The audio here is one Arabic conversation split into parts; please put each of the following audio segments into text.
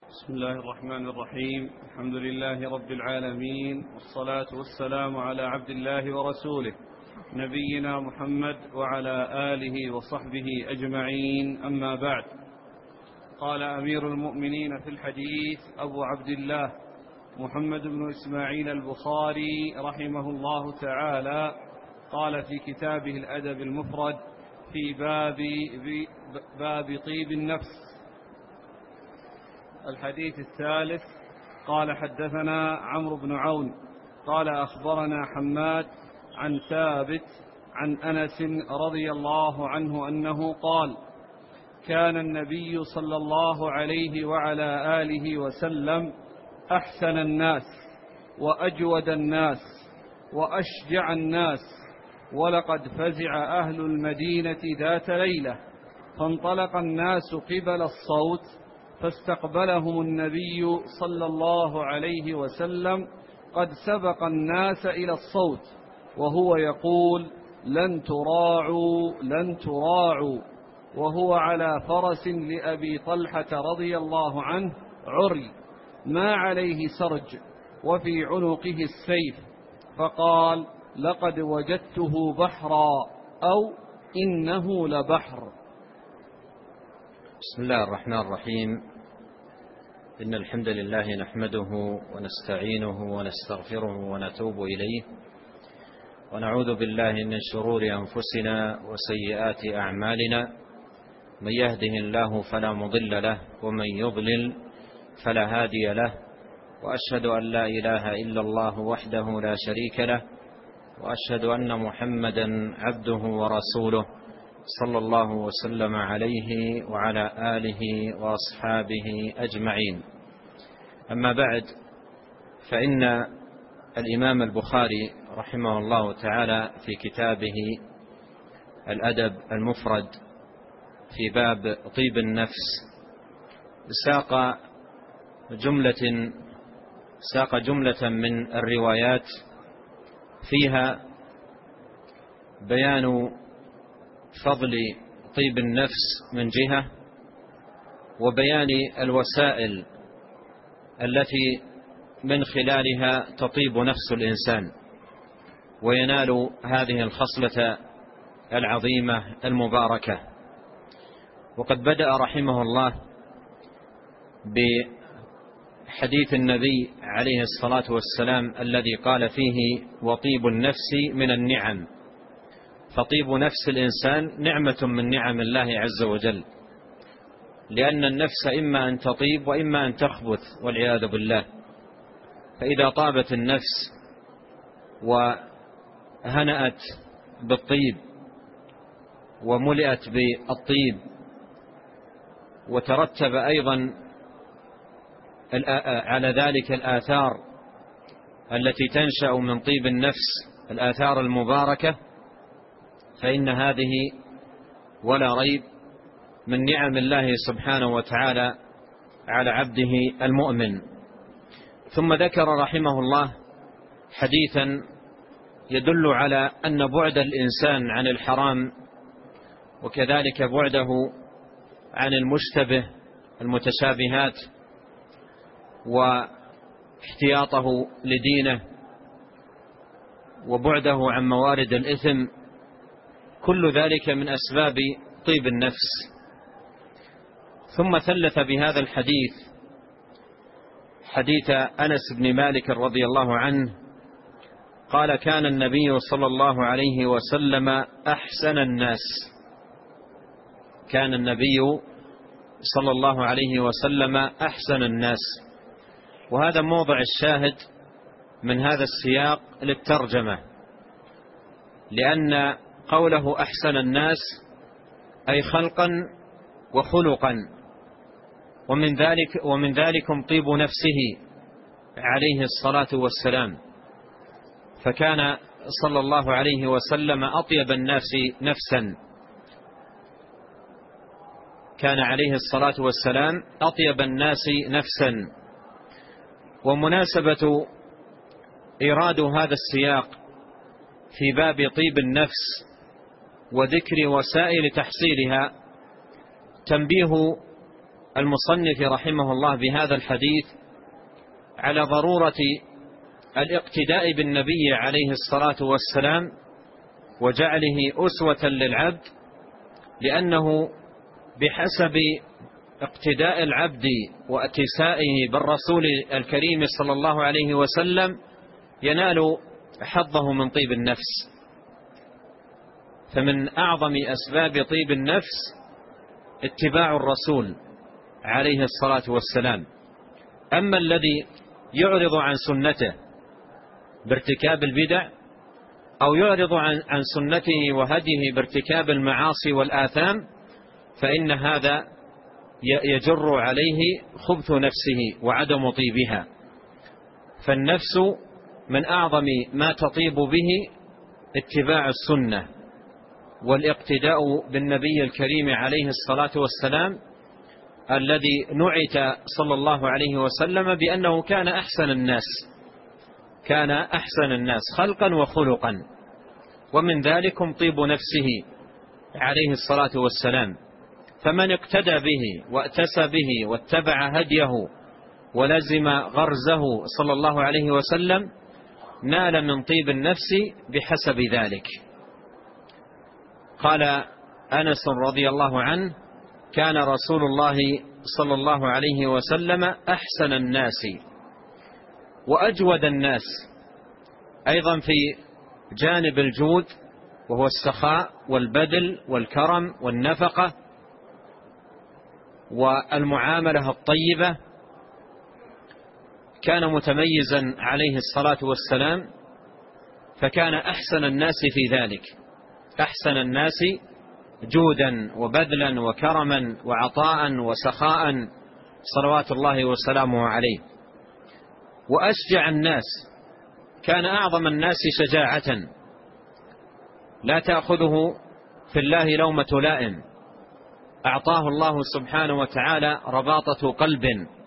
بسم الله الرحمن الرحيم. الحمد لله رب العالمين، والصلاة والسلام على عبد الله ورسوله نبينا محمد وعلى آله وصحبه أجمعين، أما بعد. قال أمير المؤمنين في الحديث أبو عبد الله محمد بن إسماعيل البخاري رحمه الله تعالى، قال في كتابه الأدب المفرد في باب طيب النفس. الحديث الثالث. قال حدثنا عمرو بن عون قال أخبرنا حماد عن ثابت عن أنس رضي الله عنه أنه قال: كان النبي صلى الله عليه وعلى آله وسلم أحسن الناس وأجود الناس وأشجع الناس، ولقد فزع أهل المدينة ذات ليلة فانطلق الناس قبل الصوت، فاستقبلهم النبي صلى الله عليه وسلم قد سبق الناس إلى الصوت، وهو يقول: لن تراعوا لن تراعوا، وهو على فرس لأبي طلحة رضي الله عنه عري ما عليه سرج وفي عنقه السيف، فقال: لقد وجدته بحرا، أو إنه لبحر. بسم الله الرحمن الرحيم. إن الحمد لله نحمده ونستعينه ونستغفره ونتوب إليه، ونعوذ بالله من شرور أنفسنا وسيئات أعمالنا، من يهده الله فلا مضل له ومن يضلل فلا هادي له، وأشهد أن لا إله إلا الله وحده لا شريك له، وأشهد أن محمدا عبده ورسوله صلى الله وسلم عليه وعلى آله وأصحابه أجمعين. أما بعد، فإن الإمام البخاري رحمه الله تعالى في كتابه الأدب المفرد في باب طيب النفس ساق جملة من الروايات فيها بيان فضل طيب النفس من جهة، وبيان الوسائل التي من خلالها تطيب نفس الإنسان وينال هذه الخصلة العظيمة المباركة. وقد بدأ رحمه الله بحديث النبي عليه الصلاة والسلام الذي قال فيه: وطيب النفس من النعم. فطيب نفس الإنسان نعمة من نعم الله عز وجل، لأن النفس إما أن تطيب وإما أن تخبث والعياذ بالله. فإذا طابت النفس وهنأت بالطيب وملئت بالطيب، وترتب أيضا على ذلك الآثار التي تنشأ من طيب النفس، الآثار المباركة، فإن هذه ولا ريب من نعم الله سبحانه وتعالى على عبده المؤمن. ثم ذكر رحمه الله حديثا يدل على أن بعد الإنسان عن الحرام، وكذلك بعده عن المتشابهات، واحتياطه لدينه، وبعده عن موارد الإثم، كل ذلك من أسباب طيب النفس. ثم ثلث بهذا الحديث حديث أنس بن مالك رضي الله عنه قال: كان النبي صلى الله عليه وسلم أحسن الناس. كان النبي صلى الله عليه وسلم أحسن الناس. وهذا موضع الشاهد من هذا السياق للترجمة، لأن قوله أحسن الناس أي خلقا وخلقا، ومن ذلكم طيب نفسه عليه الصلاة والسلام. فكان صلى الله عليه وسلم أطيب الناس نفسا، كان عليه الصلاة والسلام أطيب الناس نفسا. ومناسبة إيراد هذا السياق في باب طيب النفس وذكر وسائل تحصيلها تنبيه المصنف رحمه الله بهذا الحديث على ضرورة الاقتداء بالنبي عليه الصلاة والسلام وجعله أسوة للعبد، لأنه بحسب اقتداء العبد واتسائه بالرسول الكريم صلى الله عليه وسلم ينال حظه من طيب النفس. فمن أعظم أسباب طيب النفس اتباع الرسول عليه الصلاة والسلام. أما الذي يعرض عن سنته بارتكاب البدع أو يعرض عن سنته وهديه بارتكاب المعاصي والآثام، فإن هذا يجر عليه خبث نفسه وعدم طيبها. فالنفس من أعظم ما تطيب به اتباع السنة والاقتداء بالنبي الكريم عليه الصلاة والسلام، الذي نعت صلى الله عليه وسلم بأنه كان أحسن الناس خلقا وخلقا، ومن ذلكم طيب نفسه عليه الصلاة والسلام. فمن اقتدى به واتسى به واتبع هديه ولزم غرزه صلى الله عليه وسلم نال من طيب النفس بحسب ذلك. قال أنس رضي الله عنه: كان رسول الله صلى الله عليه وسلم أحسن الناس وأجود الناس، أيضا في جانب الجود وهو السخاء والبذل والكرم والنفقة والمعاملة الطيبة. كان متميزا عليه الصلاة والسلام، فكان أحسن الناس في ذلك، أحسن الناس جودا وبذلا وكرما وعطاء وسخاء صلوات الله وسلامه عليه. وأشجع الناس، كان أعظم الناس شجاعة، لا تأخذه في الله لومة لائم. أعطاه الله سبحانه وتعالى رباطة قلب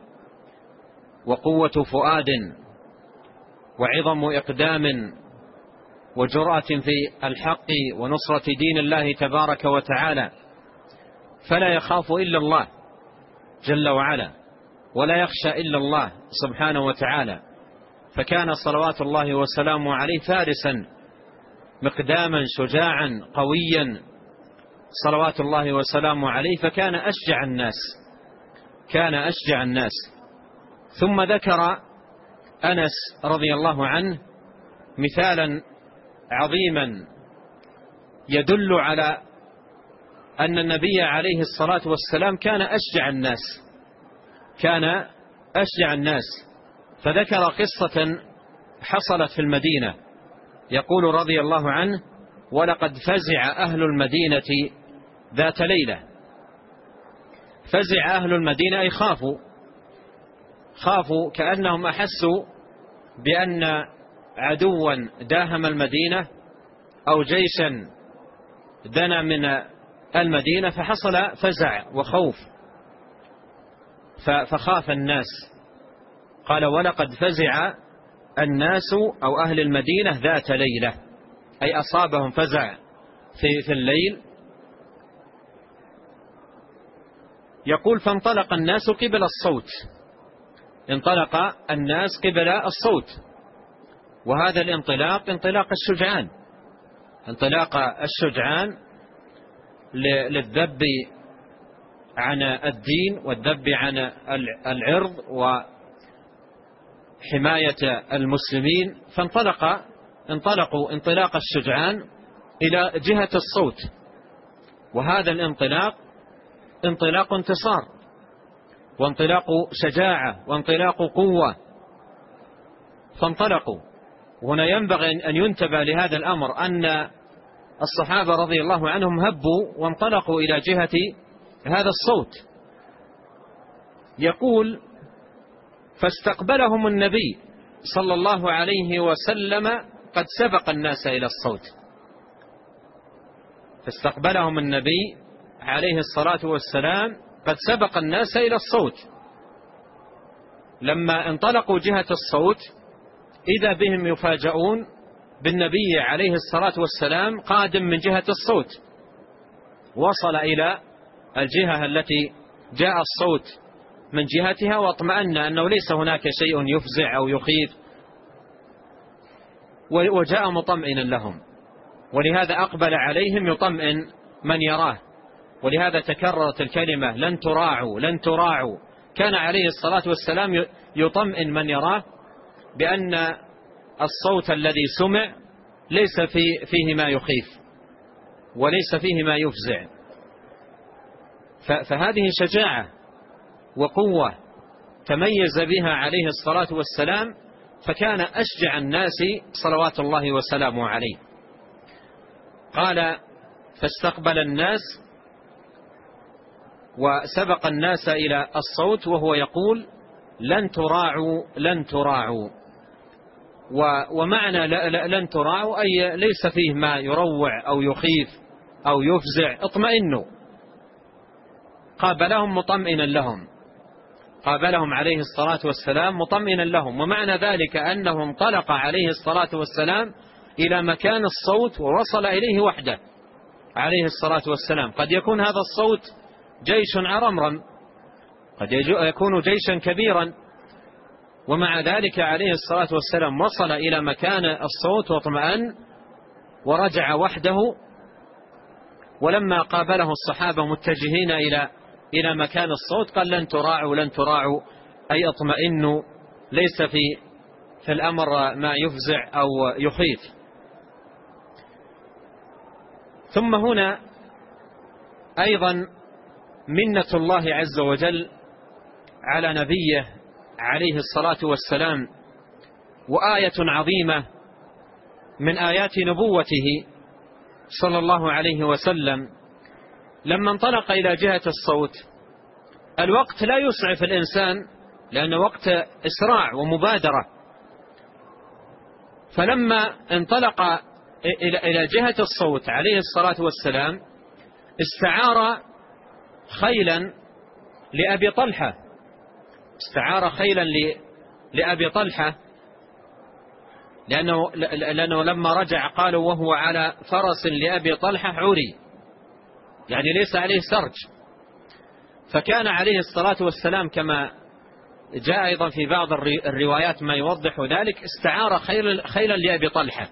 وقوة فؤاد وعظم إقدام وجرأة في الحق ونصرة دين الله تبارك وتعالى، فلا يخاف إلا الله جل وعلا ولا يخشى إلا الله سبحانه وتعالى. فكان صلوات الله وسلامه عليه فارسا مقداما شجاعا قويا صلوات الله وسلامه عليه، فكان أشجع الناس. ثم ذكر أنس رضي الله عنه مثالا عظيما يدل على أن النبي عليه الصلاة والسلام كان أشجع الناس. فذكر قصة حصلت في المدينة، يقول رضي الله عنه: ولقد فزع أهل المدينة ذات ليلة. فزع أهل المدينة أي خافوا كأنهم أحسوا بأن عدوا داهم المدينة أو جيشا دنا من المدينة، فحصل فزع وخوف فخاف الناس. قال: ولقد فزع الناس أو أهل المدينة ذات ليلة، أي أصابهم فزع في الليل. يقول: فانطلق الناس قبل الصوت، وهذا الانطلاق انطلاق الشجعان للذب عن الدين والذب عن العرض وحماية المسلمين. انطلقوا انطلاق الشجعان إلى جهة الصوت، وهذا الانطلاق انطلاق انتصار وانطلاق شجاعة وانطلاق قوة. فانطلقوا. وهنا ينبغي أن ينتبه لهذا الأمر، أن الصحابة رضي الله عنهم هبوا وانطلقوا إلى جهة هذا الصوت. يقول: فاستقبلهم النبي صلى الله عليه وسلم قد سبق الناس إلى الصوت. فاستقبلهم النبي عليه الصلاة والسلام قد سبق الناس إلى الصوت. لما انطلقوا جهة الصوت إذا بهم يفاجؤون بالنبي عليه الصلاة والسلام قادم من جهة الصوت، وصل إلى الجهة التي جاء الصوت من جهتها واطمأن أنه ليس هناك شيء يفزع أو يخيف، وجاء مطمئنا لهم، ولهذا أقبل عليهم يطمئن من يراه. ولهذا تكررت الكلمة لن تراعوا لن تراعوا. كان عليه الصلاة والسلام يطمئن من يراه بأن الصوت الذي سمع ليس فيه ما يخيف وليس فيه ما يفزع. فهذه شجاعة وقوة تميز بها عليه الصلاة والسلام، فكان أشجع الناس صلوات الله وسلامه عليه. قال فاستقبل الناس وسبق الناس إلى الصوت وهو يقول لن تراعوا لن تراعوا. ومعنى لن تراعوا أي ليس فيه ما يروع أو يخيف أو يفزع، اطمئنوا. قابلهم مطمئنا لهم، قابلهم عليه الصلاة والسلام مطمئنا لهم. ومعنى ذلك أنه انطلق عليه الصلاة والسلام إلى مكان الصوت ووصل إليه وحده عليه الصلاة والسلام. قد يكون هذا الصوت جيش عرمرم، قد يكون جيشا كبيرا، ومع ذلك عليه الصلاة والسلام وصل إلى مكان الصوت واطمأن ورجع وحده. ولما قابله الصحابة متجهين إلى مكان الصوت قال لن تراعوا لن تراعوا، أي اطمئنوا، ليس في الأمر ما يفزع أو يخيف. ثم هنا أيضا منة الله عز وجل على نبيه عليه الصلاة والسلام، وآية عظيمة من آيات نبوته صلى الله عليه وسلم. لما انطلق إلى جهة الصوت، الوقت لا يسعف الإنسان لأنه وقت إسراع ومبادرة، فلما انطلق إلى جهة الصوت عليه الصلاة والسلام استعار خيلا لأبي طلحة، استعار خيلا لأبي طلحة، لأنه لما رجع قالوا وهو على فرس لأبي طلحة عري، يعني ليس عليه سرج. فكان عليه الصلاة والسلام كما جاء أيضا في بعض الروايات ما يوضح ذلك استعار خيلا لأبي طلحة.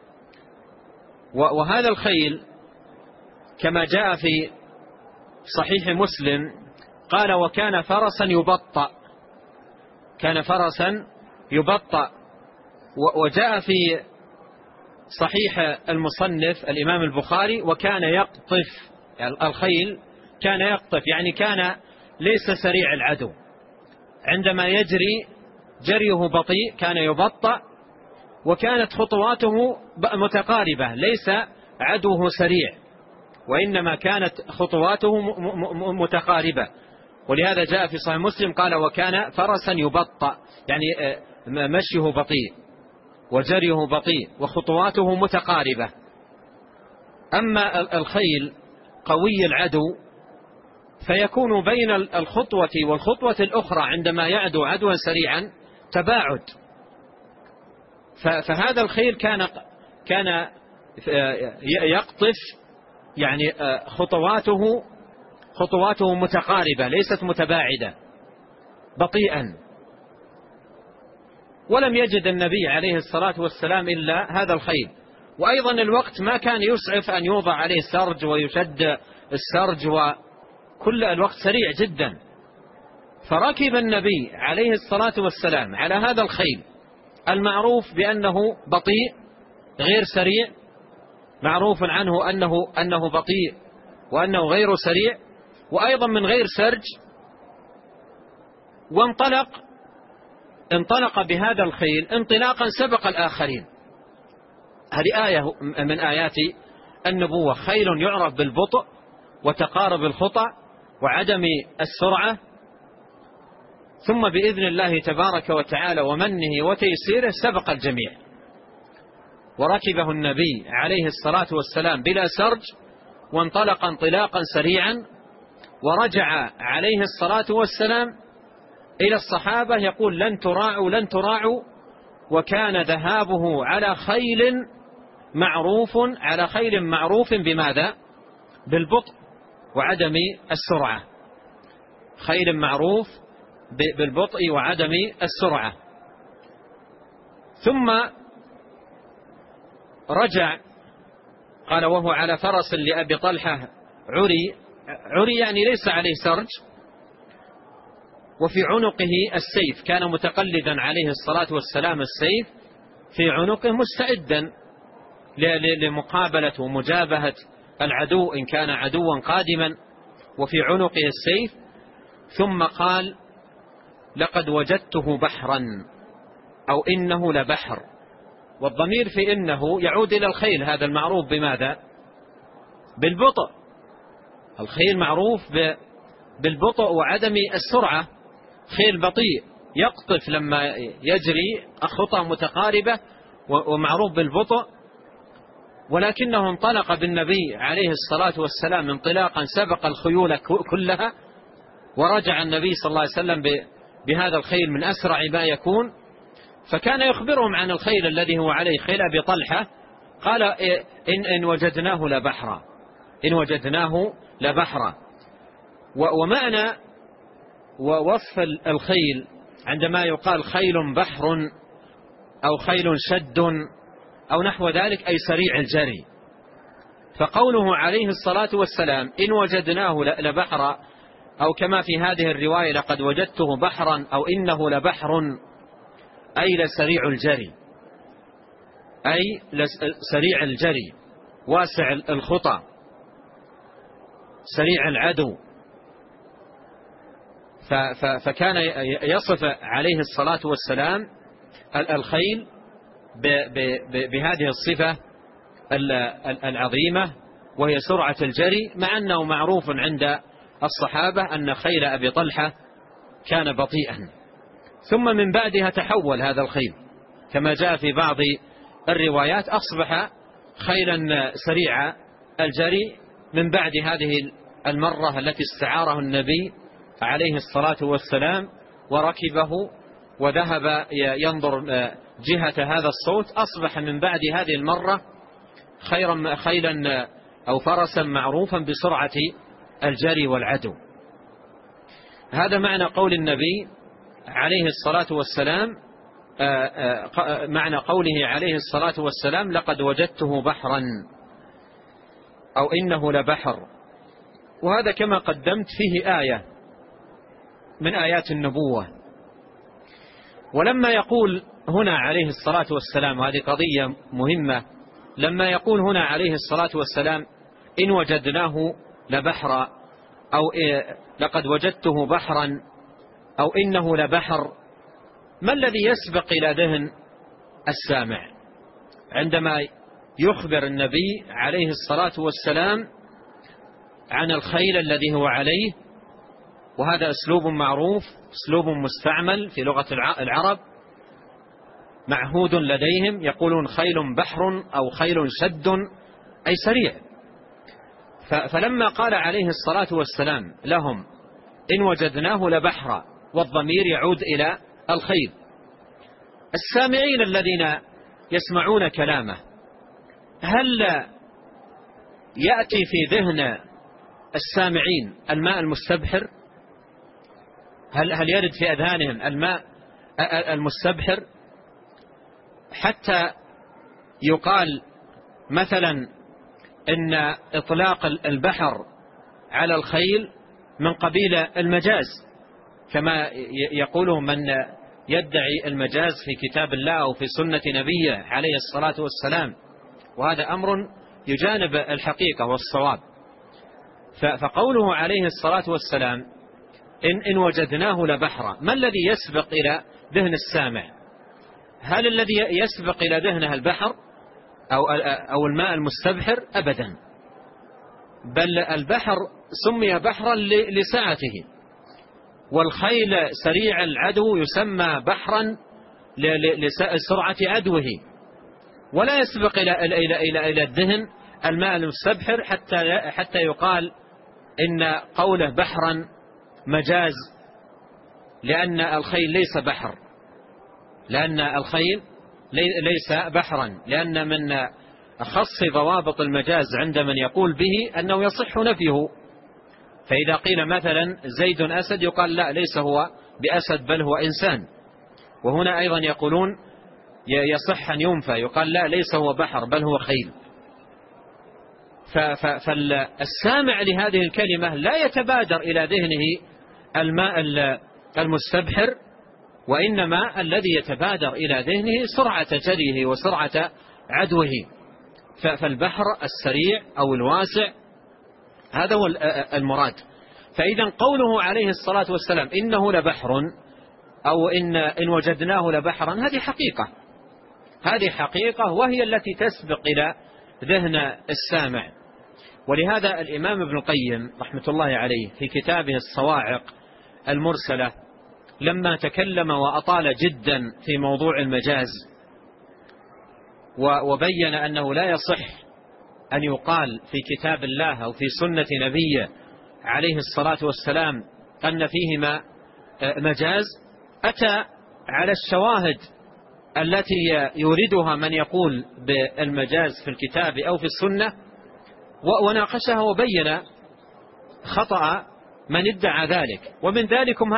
وهذا الخيل كما جاء في صحيح مسلم قال وكان فرسا يبطأ، كان فرسا يبطأ. وجاء في صحيح المصنف الإمام البخاري وكان يقطف، يعني الخيل كان يقطف، يعني كان ليس سريع العدو، عندما يجري جريه بطيء كان يبطأ، وكانت خطواته متقاربة، ليس عدوه سريع وإنما كانت خطواته متقاربة. ولهذا جاء في صحيح مسلم قال وكان فرسا يبطأ، يعني مشيه بطيء وجريه بطيء وخطواته متقاربة. أما الخيل قوي العدو فيكون بين الخطوة والخطوة الأخرى عندما يعدو عدوا سريعا تباعد. فهذا الخيل كان يقطف، يعني خطواته متقاربة ليست متباعدة، بطيئا. ولم يجد النبي عليه الصلاة والسلام إلا هذا الخيل. وأيضا الوقت ما كان يسعف أن يوضع عليه سرج ويشد السرج، وكل الوقت سريع جدا. فركب النبي عليه الصلاة والسلام على هذا الخيل المعروف بأنه بطيء غير سريع، معروف عنه أنه بطيء وأنه غير سريع، وأيضا من غير سرج. انطلق بهذا الخيل انطلاقا سبق الآخرين. هذه آية من آيات النبوة، خيل يعرف بالبطء وتقارب الخطى وعدم السرعة، ثم بإذن الله تبارك وتعالى ومنه وتيسيره سبق الجميع، وركبه النبي عليه الصلاة والسلام بلا سرج، وانطلق انطلاقا سريعا، ورجع عليه الصلاة والسلام إلى الصحابة يقول لن تراعوا لن تراعوا. وكان ذهابه على خيل معروف بماذا؟ بالبطء وعدم السرعة. خيل معروف بالبطء وعدم السرعة. ثم رجع، قال وهو على فرس لأبي طلحة عري يعني ليس عليه سرج، وفي عنقه السيف، كان متقلدا عليه الصلاة والسلام السيف في عنقه مستعدا لمقابلة ومجابهة العدو إن كان عدوا قادما، وفي عنقه السيف. ثم قال لقد وجدته بحرا أو إنه لبحر، والضمير في إنه يعود إلى الخيل، هذا المعروف بماذا؟ بالبطء. الخيل معروف بالبطء وعدم السرعة، خيل بطيء يقطف لما يجري خطى متقاربة ومعروف بالبطء، ولكنه انطلق بالنبي عليه الصلاة والسلام انطلاقا سبق الخيول كلها، ورجع النبي صلى الله عليه وسلم بهذا الخيل من أسرع ما يكون. فكان يخبرهم عن الخيل الذي هو عليه، خيل أبي طلحة، قال إن وجدناه لبحرا، إن وجدناه لبحرا. ومعنى ووصف الخيل عندما يقال خيل بحر أو خيل شد أو نحو ذلك أي سريع الجري. فقوله عليه الصلاة والسلام إن وجدناه لبحرا، أو كما في هذه الرواية لقد وجدته بحرا أو إنه لبحر، أي لسريع الجري، أي سريع الجري واسع الخطى سريع العدو. فكان يصف عليه الصلاة والسلام الخيل بهذه الصفة العظيمة، وهي سرعة الجري، مع أنه معروف عند الصحابة أن خيل أبي طلحة كان بطيئا. ثم من بعدها تحول هذا الخيل كما جاء في بعض الروايات، أصبح خيلا سريع الجري من بعد هذه المرة التي استعاره النبي عليه الصلاة والسلام وركبه وذهب ينظر جهة هذا الصوت، أصبح من بعد هذه المرة خيلا أو فرسا معروفا بسرعة الجري والعدو. هذا معنى قول النبي عليه الصلاة والسلام، معنى قوله عليه الصلاة والسلام لقد وجدته بحرا أو إنه لبحر. وهذا كما قدمت فيه آية من آيات النبوة. ولما يقول هنا عليه الصلاة والسلام، وهذه قضية مهمة، لما يقول هنا عليه الصلاة والسلام إن وجدناه لبحرا أو لقد وجدته بحرا أو إنه لبحر، ما الذي يسبق إلى ذهن السامع عندما يخبر النبي عليه الصلاة والسلام عن الخيل الذي هو عليه؟ وهذا أسلوب معروف، أسلوب مستعمل في لغة العرب، معهود لديهم، يقولون خيل بحر أو خيل شد أي سريع. فلما قال عليه الصلاة والسلام لهم إن وجدناه لبحرا، والضمير يعود إلى الخيل، السامعين الذين يسمعون كلامه هل يأتي في ذهن السامعين الماء المستبحر؟ هل يرد في أذهانهم الماء المستبحر حتى يقال مثلا إن إطلاق البحر على الخيل من قبيل المجاز، كما يقوله من يدعي المجاز في كتاب الله أو في سنة نبيه عليه الصلاة والسلام، وهذا أمر يجانب الحقيقة والصواب. فقوله عليه الصلاة والسلام إن وجدناه لبحرا، ما الذي يسبق إلى ذهن السامع؟ هل الذي يسبق إلى ذهنه البحر أو الماء المستبحر؟ أبدا، بل البحر سمي بحرا لسعته، والخيل سريع العدو يسمى بحرا لسرعة عدوه، ولا يسبق إلى الذهن الماء المستبحر حتى يقال إن قوله بحرا مجاز، لأن الخيل ليس بحر، لأن الخيل ليس بحرا، لأن من أخص ضوابط المجاز عند من يقول به أنه يصح نفيه. فإذا قيل مثلا زيد أسد يقال لا، ليس هو بأسد بل هو إنسان. وهنا أيضا يقولون يصح أن ينفى، يقال لا ليس هو بحر بل هو خيل. فالسامع لهذه الكلمة لا يتبادر إلى ذهنه الماء المستبحر، وإنما الذي يتبادر إلى ذهنه سرعة جريه وسرعة عدوه. فالبحر السريع أو الواسع هذا هو المراد. فإذا قوله عليه الصلاة والسلام إنه لبحر أو إن وجدناه لبحرا، هذه حقيقة وهي التي تسبق إلى ذهن السامع. ولهذا الإمام ابن القيم رحمة الله عليه في كتابه الصواعق المرسلة لما تكلم وأطال جدا في موضوع المجاز وبين أنه لا يصح أن يقال في كتاب الله أو في سنة نبيه عليه الصلاة والسلام أن فيهما مجاز، أتى على الشواهد التي يريدها من يقول بالمجاز في الكتاب أو في السنة وناقشها وبين خطأ من ادعى ذلك. ومن ذلكم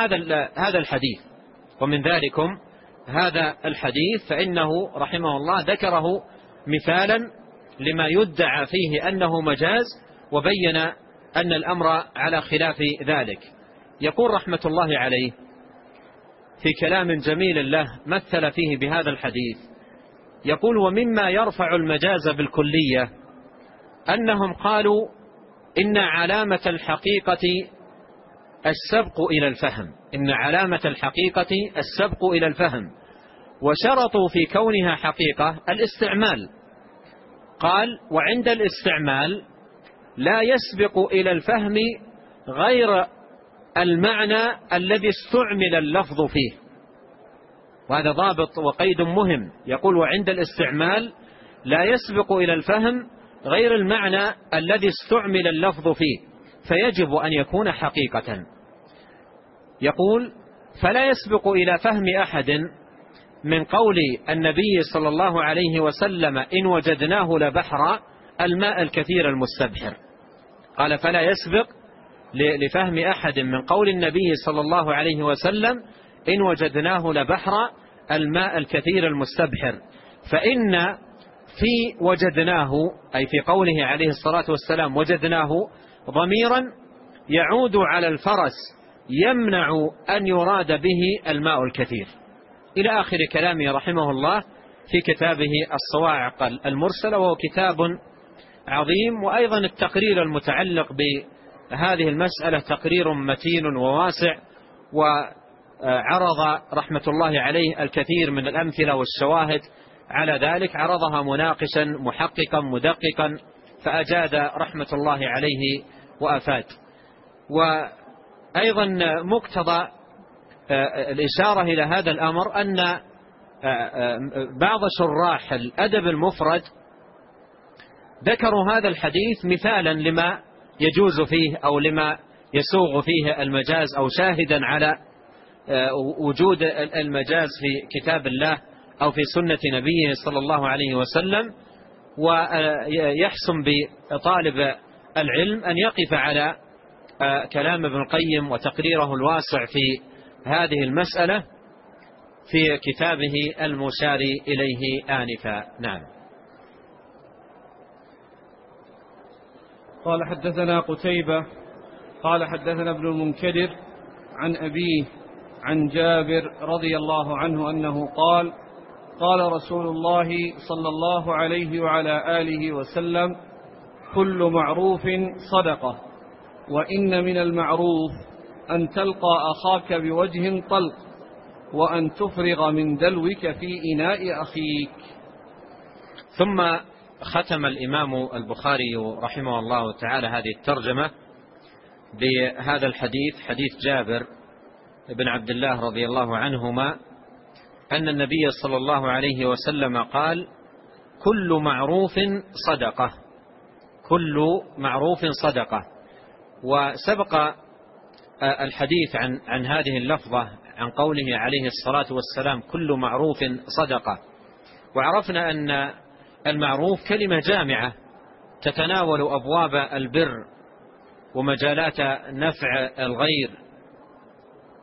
هذا الحديث فإنه رحمه الله ذكره مثالا لما يدعى فيه أنه مجاز، وبين أن الأمر على خلاف ذلك. يقول رحمة الله عليه في كلام جميل له مثل فيه بهذا الحديث، يقول: ومما يرفع المجاز بالكلية أنهم قالوا إن علامة الحقيقة السبق إلى الفهم، وشرطوا في كونها حقيقة الاستعمال. قال: وعند الاستعمال لا يسبق إلى الفهم غير المعنى الذي استعمل اللفظ فيه. وهذا ضابط وقيد مهم. يقول: وعند الاستعمال لا يسبق إلى الفهم غير المعنى الذي استعمل اللفظ فيه، فيجب أن يكون حقيقة. يقول: فلا يسبق إلى فهم أحد من قول النبي صلى الله عليه وسلم إن وجدناه لبحر الماء الكثير المستبحر. قال: فلا يسبق لفهم أحد من قول النبي صلى الله عليه وسلم إن وجدناه لبحر الماء الكثير المستبحر، فإن في وجدناه أي في قوله عليه الصلاة والسلام وجدناه ضميرا يعود على الفرس يمنع أن يراد به الماء الكثير، إلى آخر كلامه رحمه الله في كتابه الصواعق المرسلة، وهو كتاب عظيم. وأيضا التقرير المتعلق بهذه المسألة تقرير متين وواسع، وعرض رحمة الله عليه الكثير من الأمثلة والشواهد على ذلك، عرضها مناقشا محققا مدققا، فأجاد رحمة الله عليه وأفاد. وأيضا مقتضى الإشارة إلى هذا الأمر أن بعض شراح الأدب المفرد ذكروا هذا الحديث مثالا لما يجوز فيه أو لما يسوغ فيه المجاز، أو شاهدا على وجود المجاز في كتاب الله أو في سنة نبيه صلى الله عليه وسلم. ويحسن بطالب العلم أن يقف على كلام ابن القيم وتقريره الواسع في هذه المسألة في كتابه المشار إليه آنفا. نعم. قال: حدثنا قتيبة قال حدثنا ابن المنكدر عن أبيه عن جابر رضي الله عنه أنه قال: قال رسول الله صلى الله عليه وعلى آله وسلم: كل معروف صدقة، وإن من المعروف أن تلقى أخاك بوجه طلق، وأن تفرغ من دلوك في إناء أخيك. ثم ختم الإمام البخاري رحمه الله تعالى هذه الترجمة بهذا الحديث، حديث جابر بن عبد الله رضي الله عنهما أن النبي صلى الله عليه وسلم قال: كل معروف صدقة، كل معروف صدقة. وسبق الحديث عن هذه اللفظة عن قوله عليه الصلاة والسلام كل معروف صدقة، وعرفنا أن المعروف كلمة جامعة تتناول أبواب البر ومجالات نفع الغير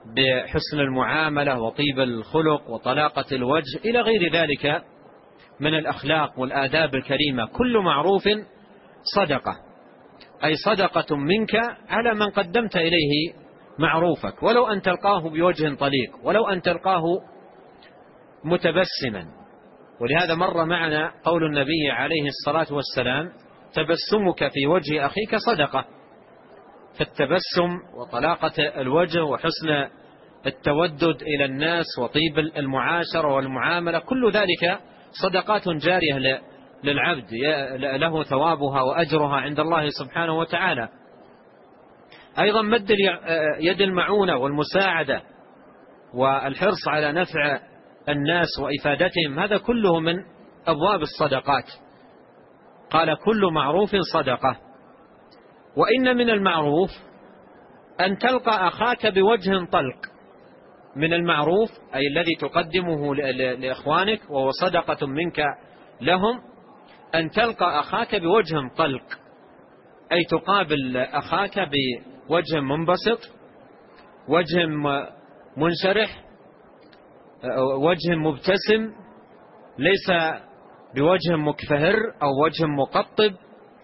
بحسن المعاملة وطيب الخلق وطلاقة الوجه إلى غير ذلك من الأخلاق والآداب الكريمة. كل معروف صدقة، أي صدقة منك على من قدمت إليه معروفك، ولو أن تلقاه بوجه طليق، ولو أن تلقاه متبسما. ولهذا مر معنا قول النبي عليه الصلاة والسلام: تبسمك في وجه أخيك صدقة. فالتبسم وطلاقة الوجه وحسن التودد إلى الناس وطيب المعاشرة والمعاملة كل ذلك صدقات جارية للعبد له ثوابها وأجرها عند الله سبحانه وتعالى. أيضا مد يد المعونة والمساعدة والحرص على نفع الناس وإفادتهم، هذا كله من أبواب الصدقات. قال: كل معروف صدقة. وإن من المعروف أن تلقى أخاك بوجه طلق. من المعروف أي الذي تقدمه لإخوانك وهو صدقة منك لهم، أن تلقى أخاك بوجه طلق، أي تقابل أخاك بوجه منبسط، وجه منشرح، وجه مبتسم، ليس بوجه مكفهر أو وجه مقطب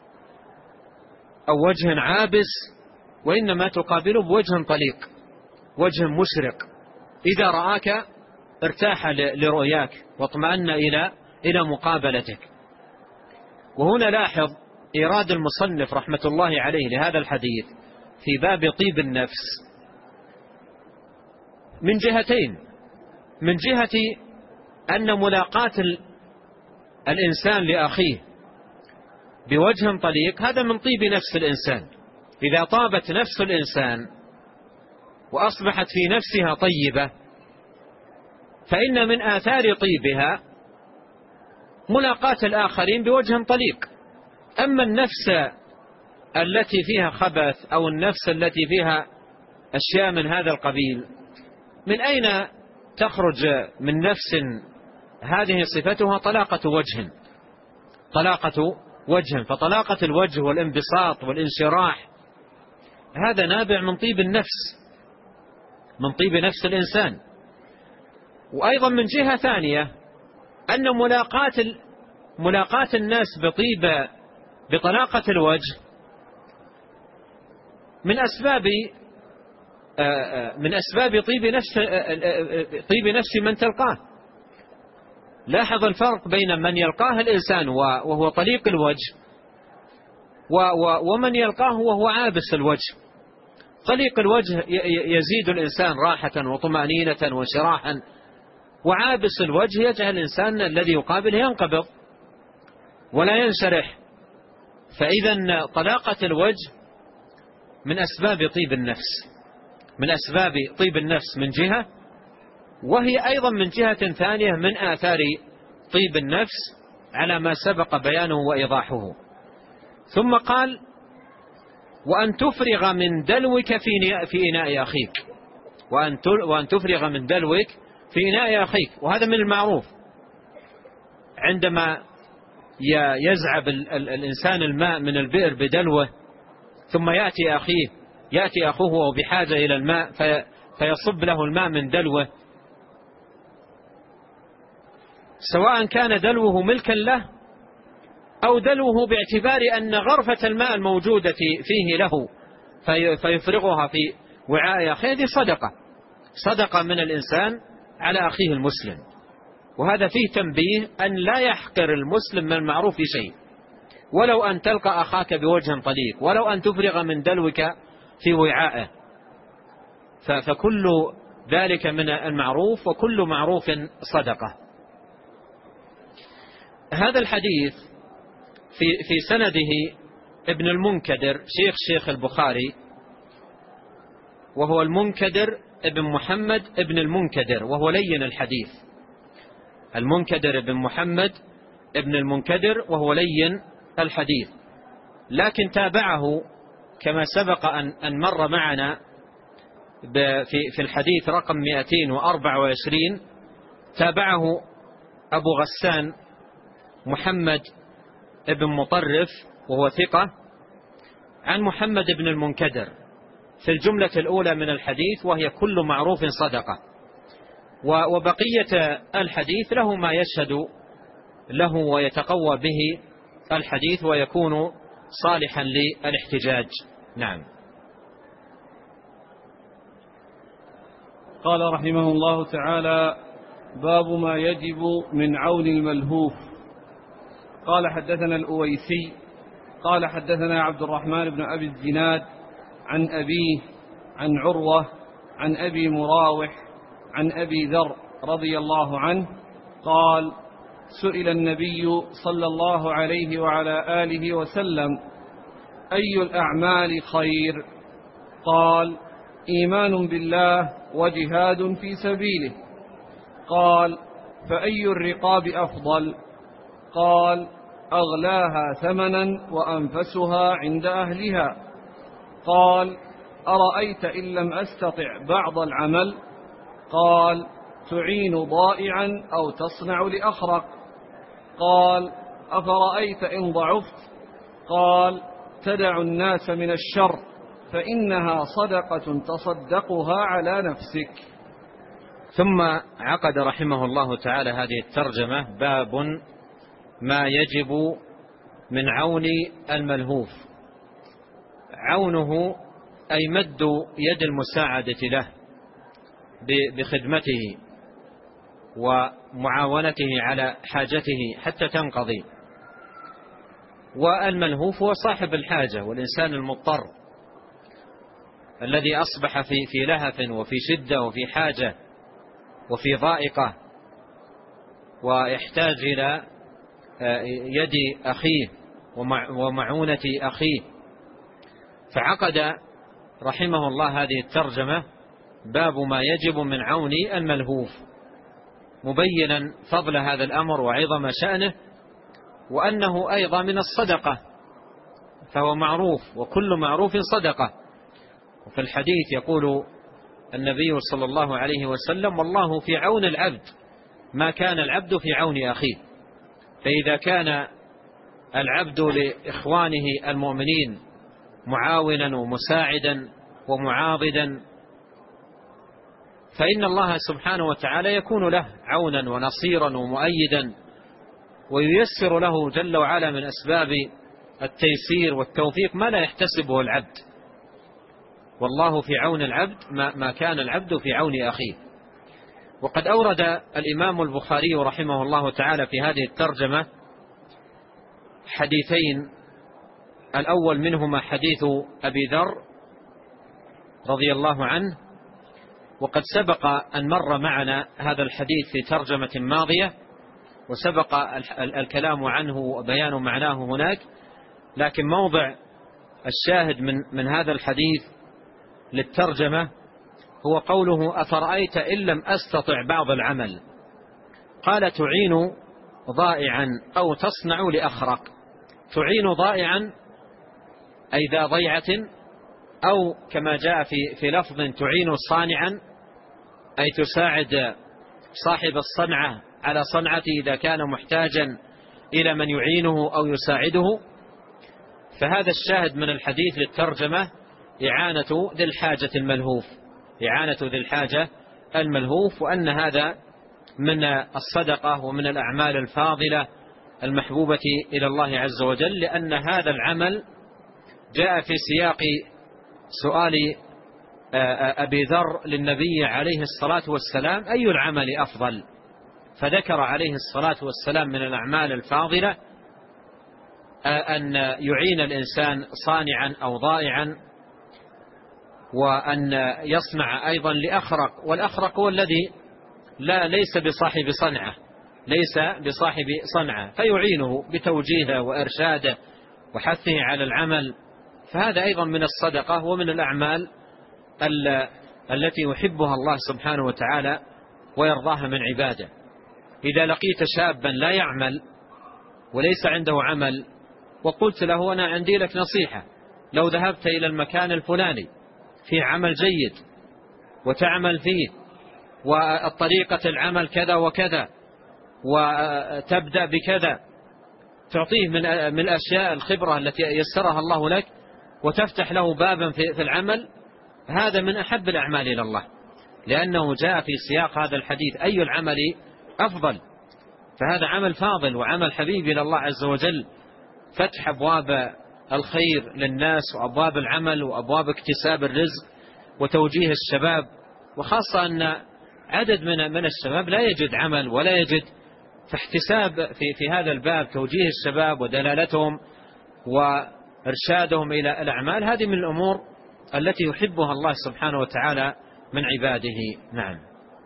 أو وجه عابس، وإنما تقابله بوجه طليق، وجه مشرق. إذا رآك ارتاح لرؤياك واطمأن إلى مقابلتك. وهنا لاحظ إيراد المصنف رحمة الله عليه لهذا الحديث في باب طيب النفس من جهتين: من جهة أن ملاقاة الإنسان لأخيه بوجه طليق هذا من طيب نفس الإنسان. إذا طابت نفس الإنسان وأصبحت في نفسها طيبة فإن من آثار طيبها ملاقاة الآخرين بوجه طليق. أما النفس التي فيها خبث أو النفس التي فيها أشياء من هذا القبيل، من أين تخرج من نفس هذه صفتها طلاقة وجه؟ فطلاقة الوجه والانبساط والانشراح هذا نابع من طيب النفس، من طيب نفس الإنسان. وأيضا من جهة ثانية أن ملاقاة الناس بطلاقة الوجه من أسباب طيب نفس من تلقاه. لاحظ الفرق بين من يلقاه الإنسان وهو طليق الوجه ومن يلقاه وهو عابس الوجه. طليق الوجه يزيد الإنسان راحة وطمأنينة وانشراحا، وعابس الوجه يجعل الإنسان الذي يقابله ينقبض ولا ينشرح. فإذا طلاقة الوجه من أسباب طيب النفس من جهة، وهي أيضا من جهة ثانية من آثار طيب النفس على ما سبق بيانه وإيضاحه. ثم قال: وأن تفرغ من دلوك في إناء أخيك، وأن تفرغ من دلوك في إناء أخيك. وهذا من المعروف. عندما يزعب الإنسان الماء من البئر بدلوه ثم يأتي أخوه وهو بحاجة إلى الماء فيصب له الماء من دلوه، سواء كان دلوه ملكا له أو دلوه باعتبار أن غرفة الماء الموجودة فيه له فيفرغها في وعاء أخيه، هذه صدقة من الإنسان على أخيه المسلم. وهذا فيه تنبيه أن لا يحقر المسلم من المعروف شيء، ولو أن تلقى أخاك بوجه طليق، ولو أن تفرغ من دلوك في وعائه، فكل ذلك من المعروف، وكل معروف صدقة. هذا الحديث في سنده ابن المنكدر شيخ البخاري، وهو المنكدر ابن محمد ابن المنكدر، وهو لين الحديث. المنكدر ابن محمد ابن المنكدر وهو لين الحديث، لكن تابعه كما سبق أن مر معنا في الحديث رقم 224. تابعه أبو غسان محمد ابن مطرف وهو ثقة عن محمد بن المنكدر، في الجملة الأولى من الحديث، وهي كل معروف صدقة، وبقية الحديث له ما يشهد له ويتقوى به الحديث ويكون صالحا للاحتجاج. نعم. قال رحمه الله تعالى: باب ما يجب من عون الملهوف. قال حدثنا الأويسي قال حدثنا عبد الرحمن بن أبي الزناد عن أبيه عن عروة عن أبي مراوح عن أبي ذر رضي الله عنه قال: سئل النبي صلى الله عليه وعلى آله وسلم: أي الأعمال خير؟ قال: إيمان بالله وجهاد في سبيله. قال: فأي الرقاب أفضل؟ قال: أغلاها ثمنا وأنفسها عند أهلها. قال: أرأيت إن لم أستطع بعض العمل؟ قال: تعين ضائعا أو تصنع لأخرق. قال: أفرأيت إن ضعفت؟ قال: تدع الناس من الشر فإنها صدقة تصدقها على نفسك. ثم عقد رحمه الله تعالى هذه الترجمة: باب ما يجب من عون الملهوف. عونه أي مد يد المساعدة له بخدمته ومعاونته على حاجته حتى تنقضي. والملهوف هو صاحب الحاجة والإنسان المضطر الذي أصبح في لهف وفي شدة وفي حاجة وفي ضائقة ويحتاج إلى يد أخيه ومعونة أخيه. فعقد رحمه الله هذه الترجمة: باب ما يجب من عون الملهوف، مبينا فضل هذا الأمر وعظم شأنه، وأنه أيضا من الصدقة، فهو معروف، وكل معروف صدقة. وفي الحديث يقول النبي صلى الله عليه وسلم: والله في عون العبد ما كان العبد في عون أخيه. فإذا كان العبد لإخوانه المؤمنين معاونا ومساعدا ومعاضدا، فإن الله سبحانه وتعالى يكون له عونا ونصيرا ومؤيدا، وييسر له جل وعلا من أسباب التيسير والتوفيق ما لا يحتسبه العبد. والله في عون العبد ما كان العبد في عون أخيه. وقد أورد الإمام البخاري رحمه الله تعالى في هذه الترجمة حديثين، الأول منهما حديث أبي ذر رضي الله عنه، وقد سبق أن مر معنا هذا الحديث في ترجمة ماضية، وسبق الكلام عنه وبيان معناه هناك، لكن موضع الشاهد من هذا الحديث للترجمة هو قوله: أفرأيت إن لم أستطع بعض العمل؟ قال: تعين ضائعا أو تصنع لأخرق. تعين ضائعا أي ذا ضيعة، أو كما جاء في لفظ تعين صانعا أي تساعد صاحب الصنعة على صنعته إذا كان محتاجا إلى من يعينه أو يساعده. فهذا الشاهد من الحديث للترجمة إعانة ذي الحاجة الملهوف، إعانة ذي الحاجة الملهوف، وأن هذا من الصدقة ومن الأعمال الفاضلة المحبوبة إلى الله عز وجل، لأن هذا العمل جاء في سياق سؤال أبي ذر للنبي عليه الصلاة والسلام: أي العمل أفضل؟ فذكر عليه الصلاة والسلام من الأعمال الفاضلة أن يعين الإنسان صانعا أو ضائعا، وأن يصنع أيضا لأخرق. والأخرق هو الذي ليس بصاحب صنعة، ليس بصاحب صنعة، فيعينه بتوجيهه وإرشاده وحثه على العمل. فهذا أيضا من الصدقة ومن الأعمال التي يحبها الله سبحانه وتعالى ويرضاها من عباده. إذا لقيت شابا لا يعمل وليس عنده عمل وقلت له: أنا عندي لك نصيحة، لو ذهبت إلى المكان الفلاني في عمل جيد وتعمل فيه، والطريقة العمل كذا وكذا، وتبدأ بكذا، تعطيه من الأشياء الخبرة التي يسرها الله لك، وتفتح له بابا في العمل، هذا من أحب الأعمال إلى الله، لأنه جاء في سياق هذا الحديث أي العمل أفضل، فهذا عمل فاضل وعمل حبيب إلى الله عز وجل، فتح أبواب الخير للناس وأبواب العمل وأبواب اكتساب الرزق وتوجيه الشباب، وخاصة أن عدد من الشباب لا يجد عمل ولا يجد، فاحتساب في هذا الباب توجيه الشباب ودلالتهم وإرشادهم إلى الأعمال، هذه من الأمور التي يحبها الله سبحانه وتعالى من عباده. نعم.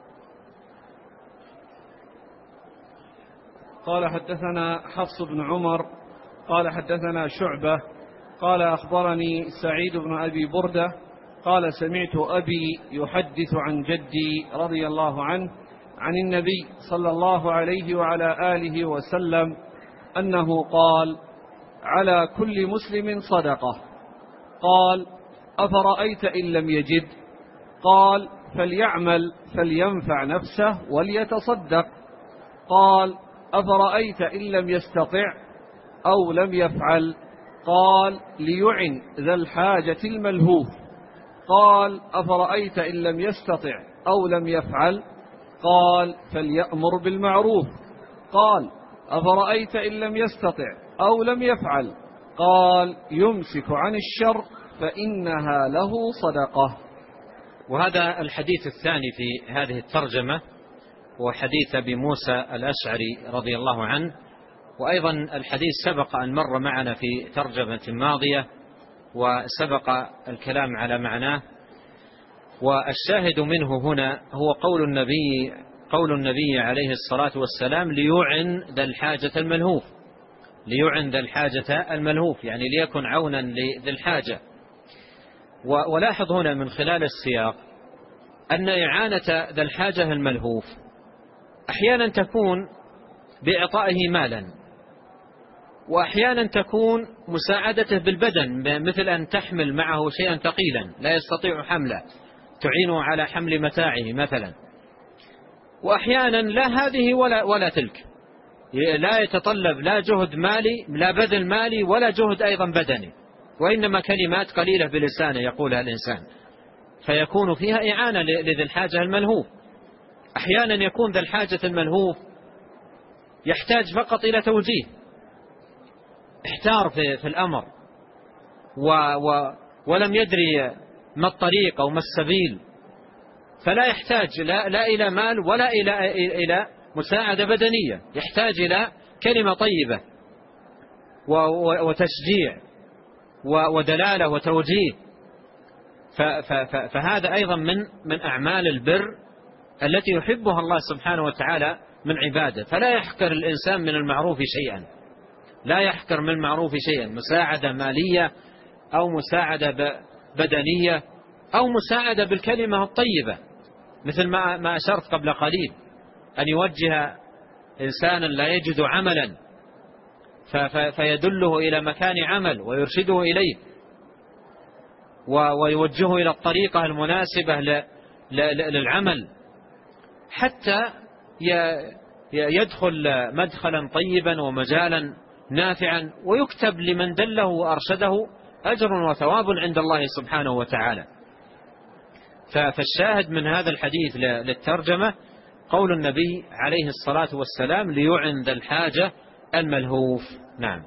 قال حدثنا حفص بن عمر قال حدثنا شعبة قال أخبرني سعيد بن أبي بردة قال سمعت أبي يحدث عن جدي رضي الله عنه عن النبي صلى الله عليه وعلى آله وسلم أنه قال: على كل مسلم صدقة. قال: أفرأيت إن لم يجد؟ قال: فليعمل فلينفع نفسه وليتصدق. قال: أفرأيت إن لم يستطع أو لم يفعل؟ قال: ليعن ذا الحاجة الملهوف. قال: أفرأيت إن لم يستطع أو لم يفعل؟ قال: فليأمر بالمعروف. قال: أفرأيت إن لم يستطع أو لم يفعل؟ قال: يمسك عن الشر فإنها له صدقة. وهذا الحديث الثاني في هذه الترجمة هو حديث أبي موسى الأشعري رضي الله عنه، وأيضا الحديث سبق أن مر معنا في ترجمة ماضية وسبق الكلام على معناه. والشاهد منه هنا هو قول النبي عليه الصلاة والسلام: ليعن ذا الحاجة الملهوف. ليعن ذا الحاجة الملهوف يعني ليكن عونا لذي الحاجة. ولاحظ هنا من خلال السياق أن إعانة ذا الحاجة الملهوف أحيانا تكون بإعطائه مالا، وأحيانا تكون مساعدته بالبدن، مثل أن تحمل معه شيئا ثقيلا لا يستطيع حمله تعينه على حمل متاعه مثلا. وأحيانا لا هذه ولا تلك، لا يتطلب لا جهد مالي لا بذل مالي ولا جهد أيضا بدني، وإنما كلمات قليلة بلسانه يقولها الإنسان، فيكون فيها إعانة لذي الحاجة الملهوف. أحيانا يكون ذا الحاجة الملهوف يحتاج فقط إلى توجيه، احتار في الأمر ولم يدري ما الطريق أو ما السبيل، فلا يحتاج لا إلى مال ولا إلى مساعدة بدنية، يحتاج إلى كلمة طيبة وتشجيع ودلالة وتوجيه. فهذا أيضا من أعمال البر التي يحبها الله سبحانه وتعالى من عباده. فلا يحقر الإنسان من المعروف شيئا، لا يحقر من المعروف شيئا، مساعدة مالية أو مساعدة بدنية أو مساعدة بالكلمة الطيبة، مثل ما أشرت قبل قليل، أن يوجه إنسانا لا يجد عملا فيدله إلى مكان عمل ويرشده إليه ويوجهه إلى الطريقة المناسبة للعمل، حتى يدخل مدخلا طيبا ومجالا نافعا، ويكتب لمن دله وأرشده أجر وثواب عند الله سبحانه وتعالى. فالشاهد من هذا الحديث للترجمة قول النبي عليه الصلاة والسلام: ليعن ذا الحاجة الملهوف. نعم.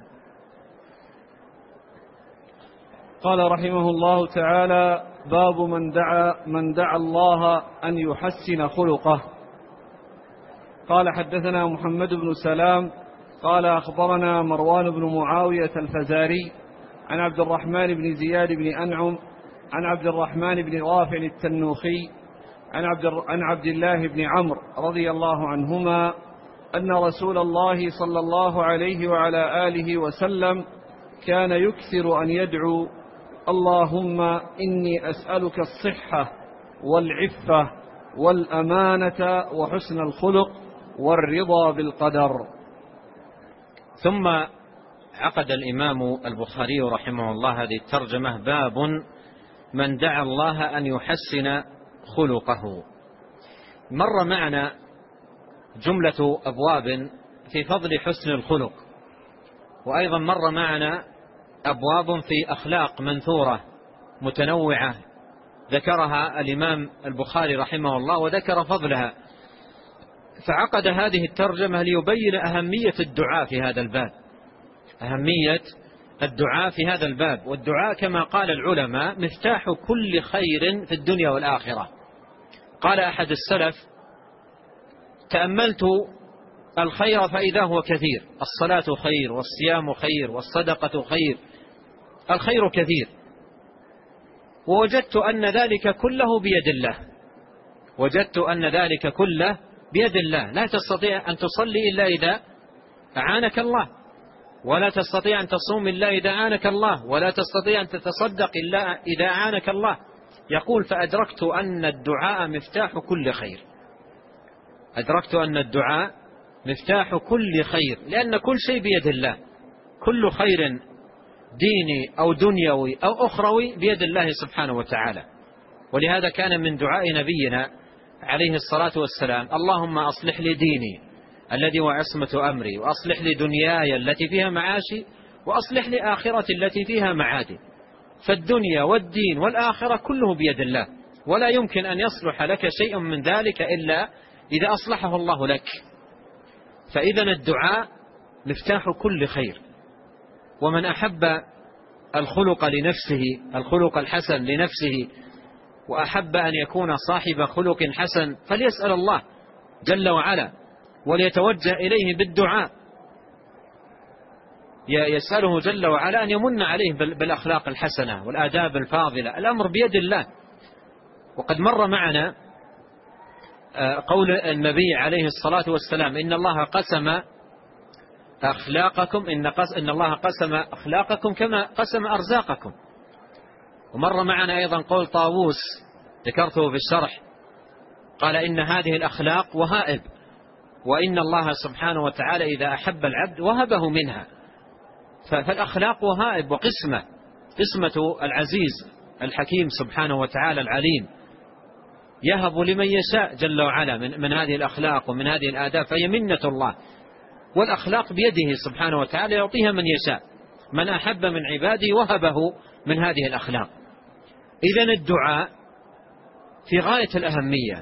قال رحمه الله تعالى: باب من دعا الله أن يحسن خلقه. قال حدثنا محمد بن سلام قال أخبرنا مروان بن معاوية الفزاري عن عبد الرحمن بن زياد بن أنعم عن عبد الرحمن بن رافع التنوخي عن عبد الله بن عمرو رضي الله عنهما أن رسول الله صلى الله عليه وعلى آله وسلم كان يكثر أن يدعو: اللهم إني أسألك الصحة والعفة والأمانة وحسن الخلق والرضا بالقدر. ثم عقد الإمام البخاري رحمه الله هذه الترجمة: باب من دعا الله أن يحسن خلقه. مر معنا جملة أبواب في فضل حسن الخلق، وأيضا مر معنا أبواب في أخلاق منثورة متنوعة ذكرها الإمام البخاري رحمه الله وذكر فضلها، فعقد هذه الترجمة ليبين أهمية الدعاء في هذا الباب، أهمية الدعاء في هذا الباب. والدعاء كما قال العلماء مفتاح كل خير في الدنيا والآخرة. قال أحد السلف: تأملت الخير فإذا هو كثير، الصلاة خير والصيام خير والصدقة خير، الخير كثير، ووجدت أن ذلك كله بيد الله، وجدت أن ذلك كله بيد الله. لا تستطيع أن تصلي إلا إذا أعانك الله، ولا تستطيع أن تصوم إلا إذا أعانك الله، ولا تستطيع أن تتصدق إلا إذا أعانك الله. يقول: فأدركت أن الدعاء مفتاح كل خير، أدركت أن الدعاء مفتاح كل خير، لأن كل شيء بيد الله، كل خير ديني أو دنيوي أو أخروي بيد الله سبحانه وتعالى. ولهذا كان من دعاء نبينا عليه الصلاة والسلام: اللهم أصلح لي ديني الذي هو عصمة أمري، وأصلح لي دنياي التي فيها معاشي، وأصلح لي آخرتي التي فيها معادي. فالدنيا والدين والآخرة كله بيد الله، ولا يمكن أن يصلح لك شيء من ذلك إلا إذا أصلحه الله لك. فإذا الدعاء مفتاح كل خير. ومن أحب الخلق لنفسه، الخلق الحسن لنفسه، وأحب أن يكون صاحب خلق حسن، فليسأل الله جل وعلا وليتوجه إليه بالدعاء، يسأله جل وعلا أن يمن عليه بالأخلاق الحسنة والآداب الفاضلة. الأمر بيد الله. وقد مر معنا قول النبي عليه الصلاة والسلام: إن الله قسم أخلاقكم، إن الله قسم أخلاقكم كما قسم أرزاقكم. ومر معنا أيضا قول طاووس ذكرته في الشرح، قال: إن هذه الأخلاق وهائب، وإن الله سبحانه وتعالى إذا أحب العبد وهبه منها. فالأخلاق وهائب وقسمة، قسمة العزيز الحكيم سبحانه وتعالى العليم، يهب لمن يشاء جل وعلا من هذه الأخلاق ومن هذه الآداب، فهي منة الله. والأخلاق بيده سبحانه وتعالى يعطيها من يشاء، من أحب من عباده وهبه من هذه الأخلاق. إذن الدعاء في غاية الأهمية،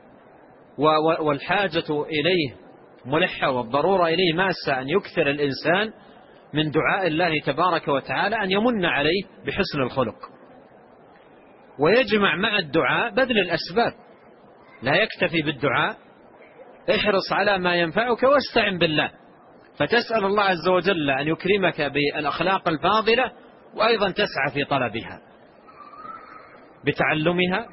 والحاجة إليه ملحة، والضرورة إليه ماسة، أن يكثر الإنسان من دعاء الله تبارك وتعالى أن يمن عليه بحسن الخلق، ويجمع مع الدعاء بذل الأسباب. لا يكتفي بالدعاء، احرص على ما ينفعك واستعن بالله، فتسأل الله عز وجل أن يكرمك بالأخلاق الفاضلة، وأيضا تسعى في طلبها بتعلمها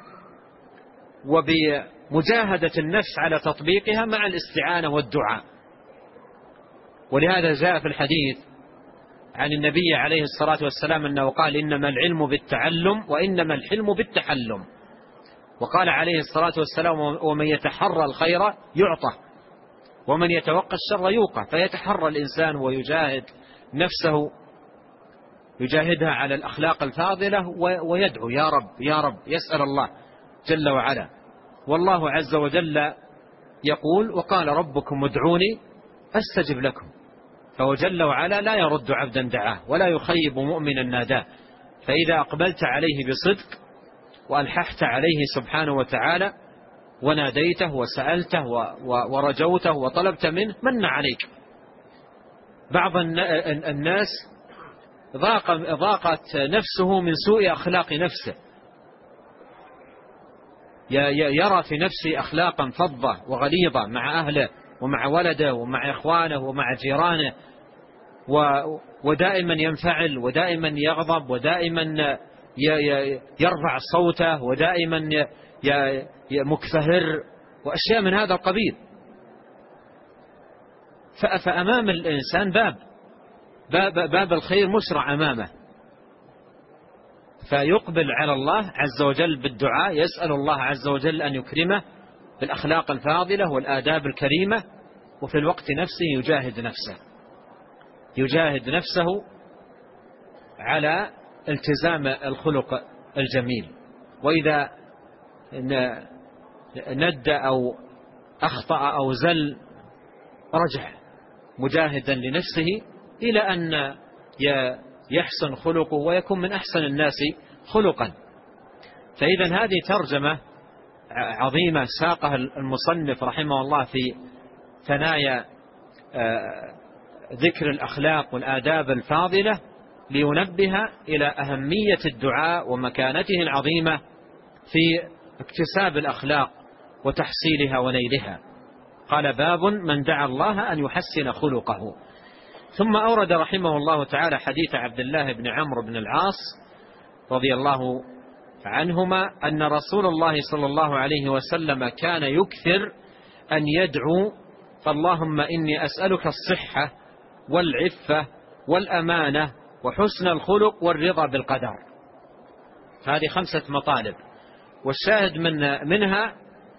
وبمجاهدة النفس على تطبيقها مع الاستعانة والدعاء. ولهذا جاء في الحديث عن النبي عليه الصلاة والسلام أنه قال: إنما العلم بالتعلم وإنما الحلم بالتحلم. وقال عليه الصلاة والسلام: ومن يتحرى الخير يعطى، ومن يتوقى الشر يوقى. فيتحرى الإنسان ويجاهد نفسه، يجاهدها على الأخلاق الفاضلة، ويدعو: يا رب يا رب، يسأل الله جل وعلا. والله عز وجل يقول: وقال ربكم ادعوني أستجب لكم. فهو جل وعلا لا يرد عبدا دعاه، ولا يخيب مؤمنا ناداه. فإذا أقبلت عليه بصدق وألححت عليه سبحانه وتعالى وناديته وسألته ورجوته وطلبت منه، من عليك. بعض الناس ضاقت نفسه من سوء أخلاق نفسه، يرى في نفسه أخلاقا فظة وغليظة مع أهله ومع ولده ومع إخوانه ومع جيرانه، ودائما ينفعل ودائما يغضب ودائما يرفع صوته ودائما مكفهر وأشياء من هذا القبيل. فأمام الإنسان باب الخير مشرع أمامه، فيقبل على الله عز وجل بالدعاء، يسأل الله عز وجل أن يكرمه بالأخلاق الفاضلة والآداب الكريمة، وفي الوقت نفسه يجاهد نفسه على التزام الخلق الجميل. وإذا ند أو أخطأ أو زل رجع مجاهدا لنفسه إلى أن يحسن خلقه ويكون من أحسن الناس خلقا. فإذا هذه ترجمة عظيمة ساقها المصنف رحمه الله في ثنايا ذكر الأخلاق والآداب الفاضلة لينبه إلى أهمية الدعاء ومكانته العظيمة في اكتساب الأخلاق وتحصيلها ونيلها. قال: باب من دعا الله أن يحسن خلقه. ثم أورد رحمه الله تعالى حديث عبد الله بن عمرو بن العاص رضي الله عنهما أن رسول الله صلى الله عليه وسلم كان يكثر أن يدعو: اللهم إني أسألك الصحة والعفة والأمانة وحسن الخلق والرضا بالقدر. هذه 5 مطالب، والشاهد منها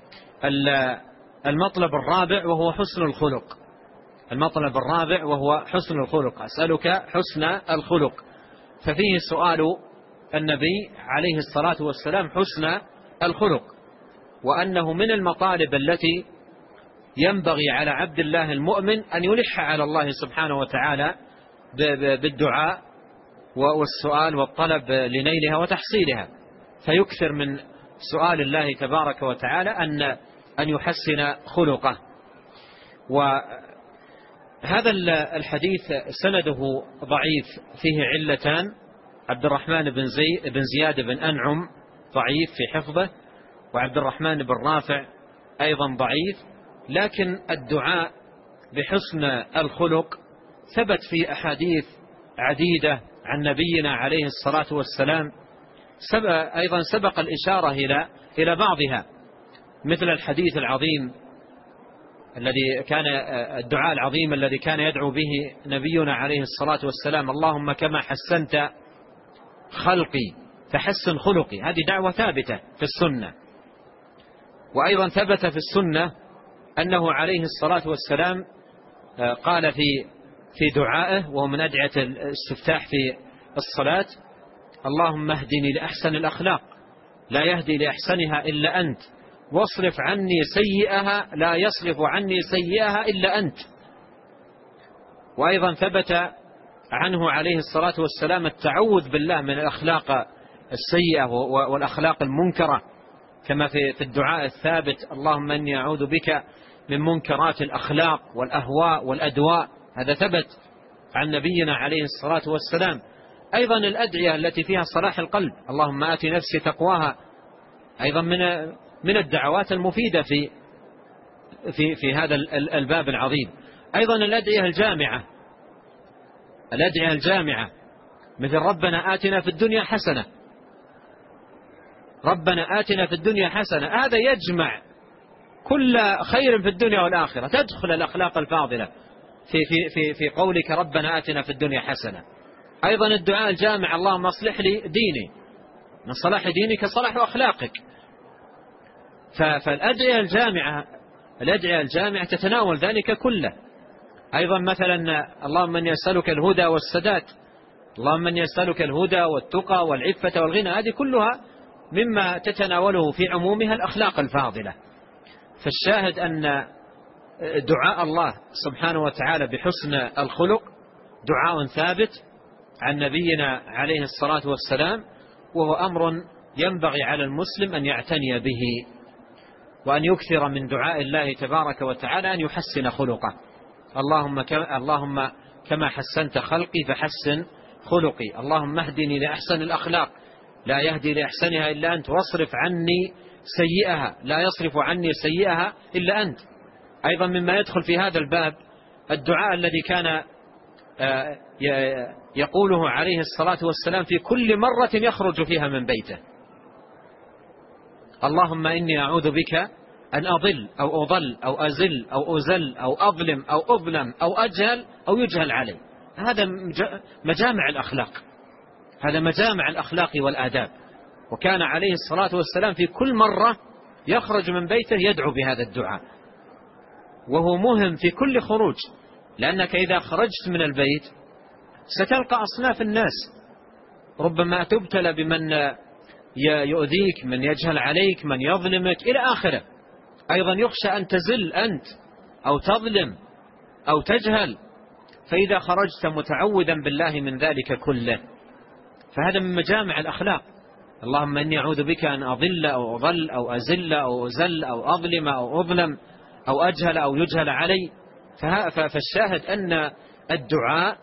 المطلب الرابع وهو حسن الخلق. المطلب الرابع وهو حسن الخلق، أسألك حسن الخلق. ففيه سؤال النبي عليه الصلاة والسلام حسن الخلق، وأنه من المطالب التي ينبغي على عبد الله المؤمن أن يلح على الله سبحانه وتعالى بالدعاء والسؤال والطلب لنيلها وتحصيلها، فيكثر من سؤال الله تبارك وتعالى أن يحسن خلقه. وهذا الحديث سنده ضعيف، فيه علتان: عبد الرحمن بن زياد بن أنعم ضعيف في حفظه، وعبد الرحمن بن رافع أيضا ضعيف. لكن الدعاء بحسن الخلق ثبت في أحاديث عديدة عن نبينا عليه الصلاة والسلام، أيضا سبق الإشارة إلى بعضها، مثل الحديث العظيم الذي كان الدعاء العظيم الذي كان يدعو به نبينا عليه الصلاة والسلام: اللهم كما حسنت خلقي فحسن خلقي. هذه دعوة ثابتة في السنة. وأيضا ثبت في السنة أنه عليه الصلاة والسلام قال في دعائه، وهو من أدعية الاستفتاح في الصلاة: اللهم اهدني لأحسن الأخلاق لا يهدي لأحسنها إلا أنت، واصرف عني سيئها لا يصرف عني سيئها إلا أنت. وأيضا ثبت عنه عليه الصلاة والسلام التعوذ بالله من الأخلاق السيئة والأخلاق المنكرة، كما في الدعاء الثابت: اللهم إني أعوذ بك من منكرات الأخلاق والأهواء والأدواء. هذا ثبت عن نبينا عليه الصلاة والسلام. أيضا الأدعية التي فيها صلاح القلب: اللهم آت نفسي تقواها، أيضا من الدعوات المفيدة في هذا الباب العظيم. أيضا الأدعية الجامعة مثل ربنا آتنا في الدنيا حسنة، ربنا آتنا في الدنيا حسنة، هذا يجمع كل خير في الدنيا والآخرة، تدخل الأخلاق الفاضلة في قولك ربنا آتنا في الدنيا حسنة. أيضا الدعاء الجامع: اللهم اصلح لي ديني، من صلاح دينك صلاح أخلاقك. فالأدعية الجامعة تتناول ذلك كله. أيضا مثلا: اللهم من يسألك الهدى والسداد، اللهم من يسألك الهدى والتقى والعفة والغنى. هذه كلها مما تتناوله في عمومها الأخلاق الفاضلة. فالشاهد أن دعاء الله سبحانه وتعالى بحسن الخلق دعاء ثابت عن نبينا عليه الصلاة والسلام، وهو أمر ينبغي على المسلم أن يعتني به، وأن يكثر من دعاء الله تبارك وتعالى أن يحسن خلقه. اللهم كما حسنت خلقي فحسن خلقي، اللهم اهدني لأحسن الأخلاق لا يهدي لأحسنها إلا أنت، واصرف عني سيئها لا يصرف عني سيئها إلا أنت. أيضا مما يدخل في هذا الباب الدعاء الذي كان يقوله عليه الصلاة والسلام في كل مرة يخرج فيها من بيته: اللهم إني أعوذ بك أن أضل أو أضل أو أزل أو أزل أو أظلم أو أظلم أو أجهل أو يجهل علي. هذا مجامع الأخلاق، هذا مجامع الأخلاق والآداب. وكان عليه الصلاة والسلام في كل مرة يخرج من بيته يدعو بهذا الدعاء، وهو مهم في كل خروج، لأنك إذا خرجت من البيت ستلقى أصناف الناس، ربما تبتلى بمن يؤذيك، من يجهل عليك، من يظلمك إلى آخره. أيضا يخشى أن تزل أنت أو تظلم أو تجهل، فإذا خرجت متعوذا بالله من ذلك كله، فهذا من مجامع الأخلاق. اللهم إني أعوذ بك أن أضل أو أضل أو أزل أو أزل أو أظلم أو أظلم أو أجهل أو يجهل علي. فالشاهد أن الدعاء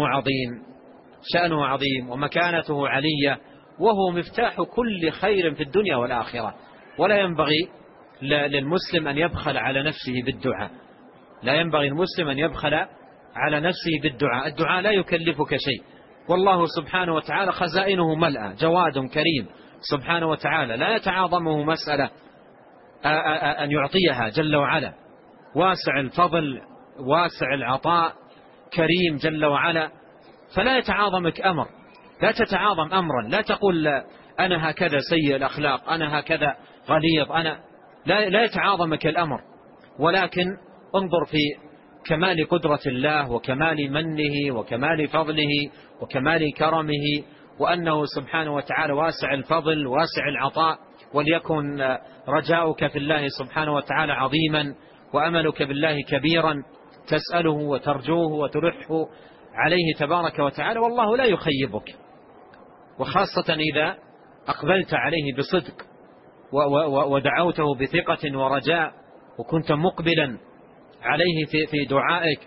شأنه عظيم ومكانته علية، وهو مفتاح كل خير في الدنيا والآخرة. ولا ينبغي للمسلم أن يبخل على نفسه بالدعاء، لا ينبغي المسلم أن يبخل على نفسه بالدعاء. الدعاء لا يكلفك شيء، والله سبحانه وتعالى خزائنه ملأى، جواد كريم سبحانه وتعالى، لا يتعاظمه مسألة أن يعطيها جل وعلا، واسع الفضل واسع العطاء كريم جل وعلا، فلا يتعاظمك أمر، لا تتعاظم أمرا، لا تقول أنا هكذا سيء الأخلاق، أنا هكذا غليظ، أنا لا يتعاظمك الأمر، ولكن انظر في كمال قدرة الله وكمال منه وكمال فضله وكمال كرمه، وأنه سبحانه وتعالى واسع الفضل واسع العطاء. وليكن رجاؤك في الله سبحانه وتعالى عظيما، وأملك بالله كبيرا، تسأله وترجوه وتلحه عليه تبارك وتعالى، والله لا يخيبك. وخاصة إذا أقبلت عليه بصدق ودعوته بثقة ورجاء، وكنت مقبلا عليه في دعائك،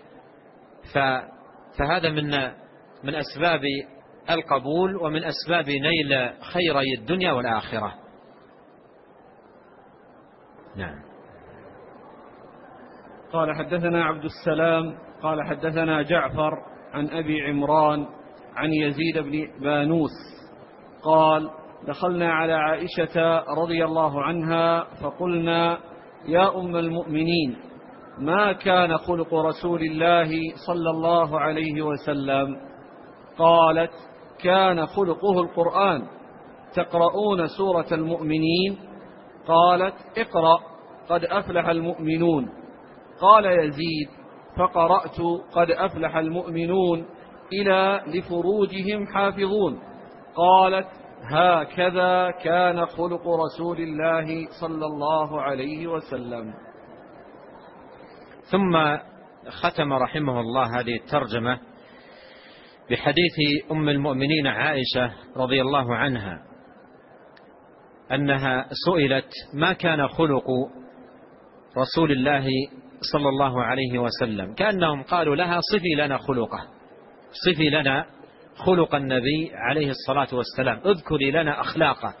فهذا من أسباب القبول ومن أسباب نيل خيري الدنيا والآخرة. نعم. قال حدثنا عبد السلام قال حدثنا جعفر عن أبي عمران عن يزيد بن بانوس قال دخلنا على عائشة رضي الله عنها فقلنا يا أم المؤمنين ما كان خلق رسول الله صلى الله عليه وسلم؟ قالت كان خلقه القرآن. تقرؤون سورة المؤمنين؟ قالت اقرأ قد أفلح المؤمنون. قال يزيد فقرأت قد أفلح المؤمنون إلى لفروجهم حافظون. قالت هكذا كان خلق رسول الله صلى الله عليه وسلم. ثم ختم رحمه الله هذه الترجمة بحديث أم المؤمنين عائشة رضي الله عنها أنها سئلت ما كان خلق رسول الله صلى الله عليه وسلم، كأنهم قالوا لها صفي لنا خلقه، صفي لنا خلق النبي عليه الصلاة والسلام، اذكري لنا أخلاقه.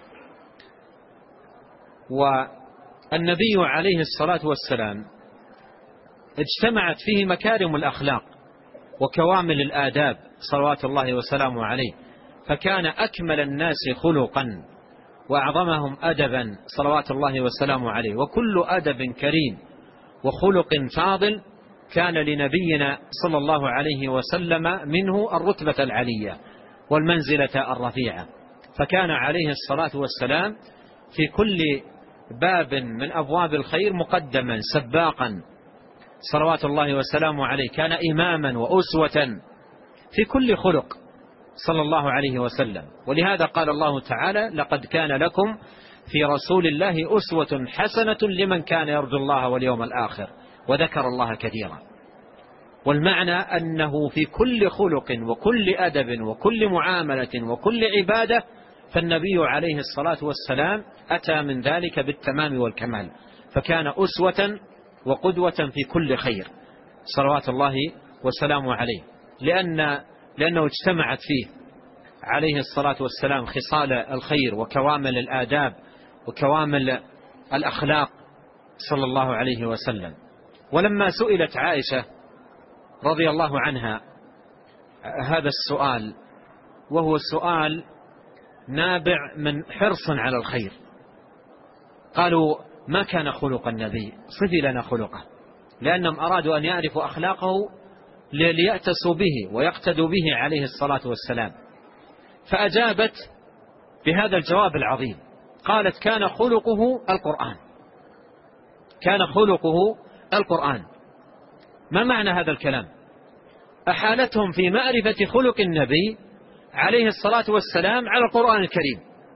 والنبي عليه الصلاة والسلام اجتمعت فيه مكارم الأخلاق وكوامل الآداب صلوات الله وسلامه عليه، فكان أكمل الناس خلقا وأعظمهم أدبا صلوات الله وسلامه عليه. وكل أدب كريم وخلق فاضل كان لنبينا صلى الله عليه وسلم منه الرتبة العلية والمنزلة الرفيعة، فكان عليه الصلاة والسلام في كل باب من أبواب الخير مقدما سباقا صلوات الله وسلامه عليه، كان إماما وأسوة في كل خلق صلى الله عليه وسلم. ولهذا قال الله تعالى لقد كان لكم في رسول الله أسوة حسنة لمن كان يرجو الله واليوم الآخر وذكر الله كثيرا. والمعنى أنه في كل خلق وكل أدب وكل معاملة وكل عبادة فالنبي عليه الصلاة والسلام أتى من ذلك بالتمام والكمال، فكان أسوة وقدوة في كل خير صلوات الله وسلامه عليه، لأنه اجتمعت فيه عليه الصلاة والسلام خصال الخير وكوامل الآداب وكوامل الأخلاق صلى الله عليه وسلم. ولما سئلت عائشة رضي الله عنها هذا السؤال، وهو السؤال نابع من حرص على الخير، قالوا ما كان خلق النبي، صفي لنا خلقه، لأنهم أرادوا أن يعرفوا أخلاقه ليأتسوا به ويقتدوا به عليه الصلاة والسلام. فأجابت بهذا الجواب العظيم، قالت كان خلقه القرآن، كان خلقه القرآن. ما معنى هذا الكلام؟ أحالتهم في معرفة خلق النبي عليه الصلاة والسلام على القرآن الكريم.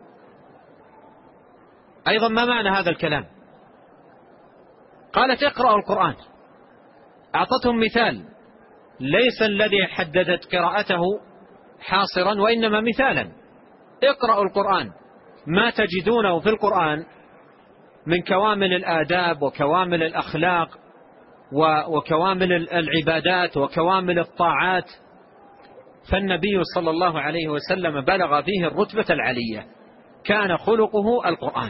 أيضا ما معنى هذا الكلام؟ قالت اقرأوا القرآن، أعطتهم مثال ليس الذي حددت قراءته حاصرا، وإنما مثالا، اقرأوا القرآن ما تجدونه في القرآن من كوامل الآداب وكوامل الأخلاق وكوامل العبادات وكوامل الطاعات، فالنبي صلى الله عليه وسلم بلغ فيه الرتبة العلية، كان خلقه القرآن.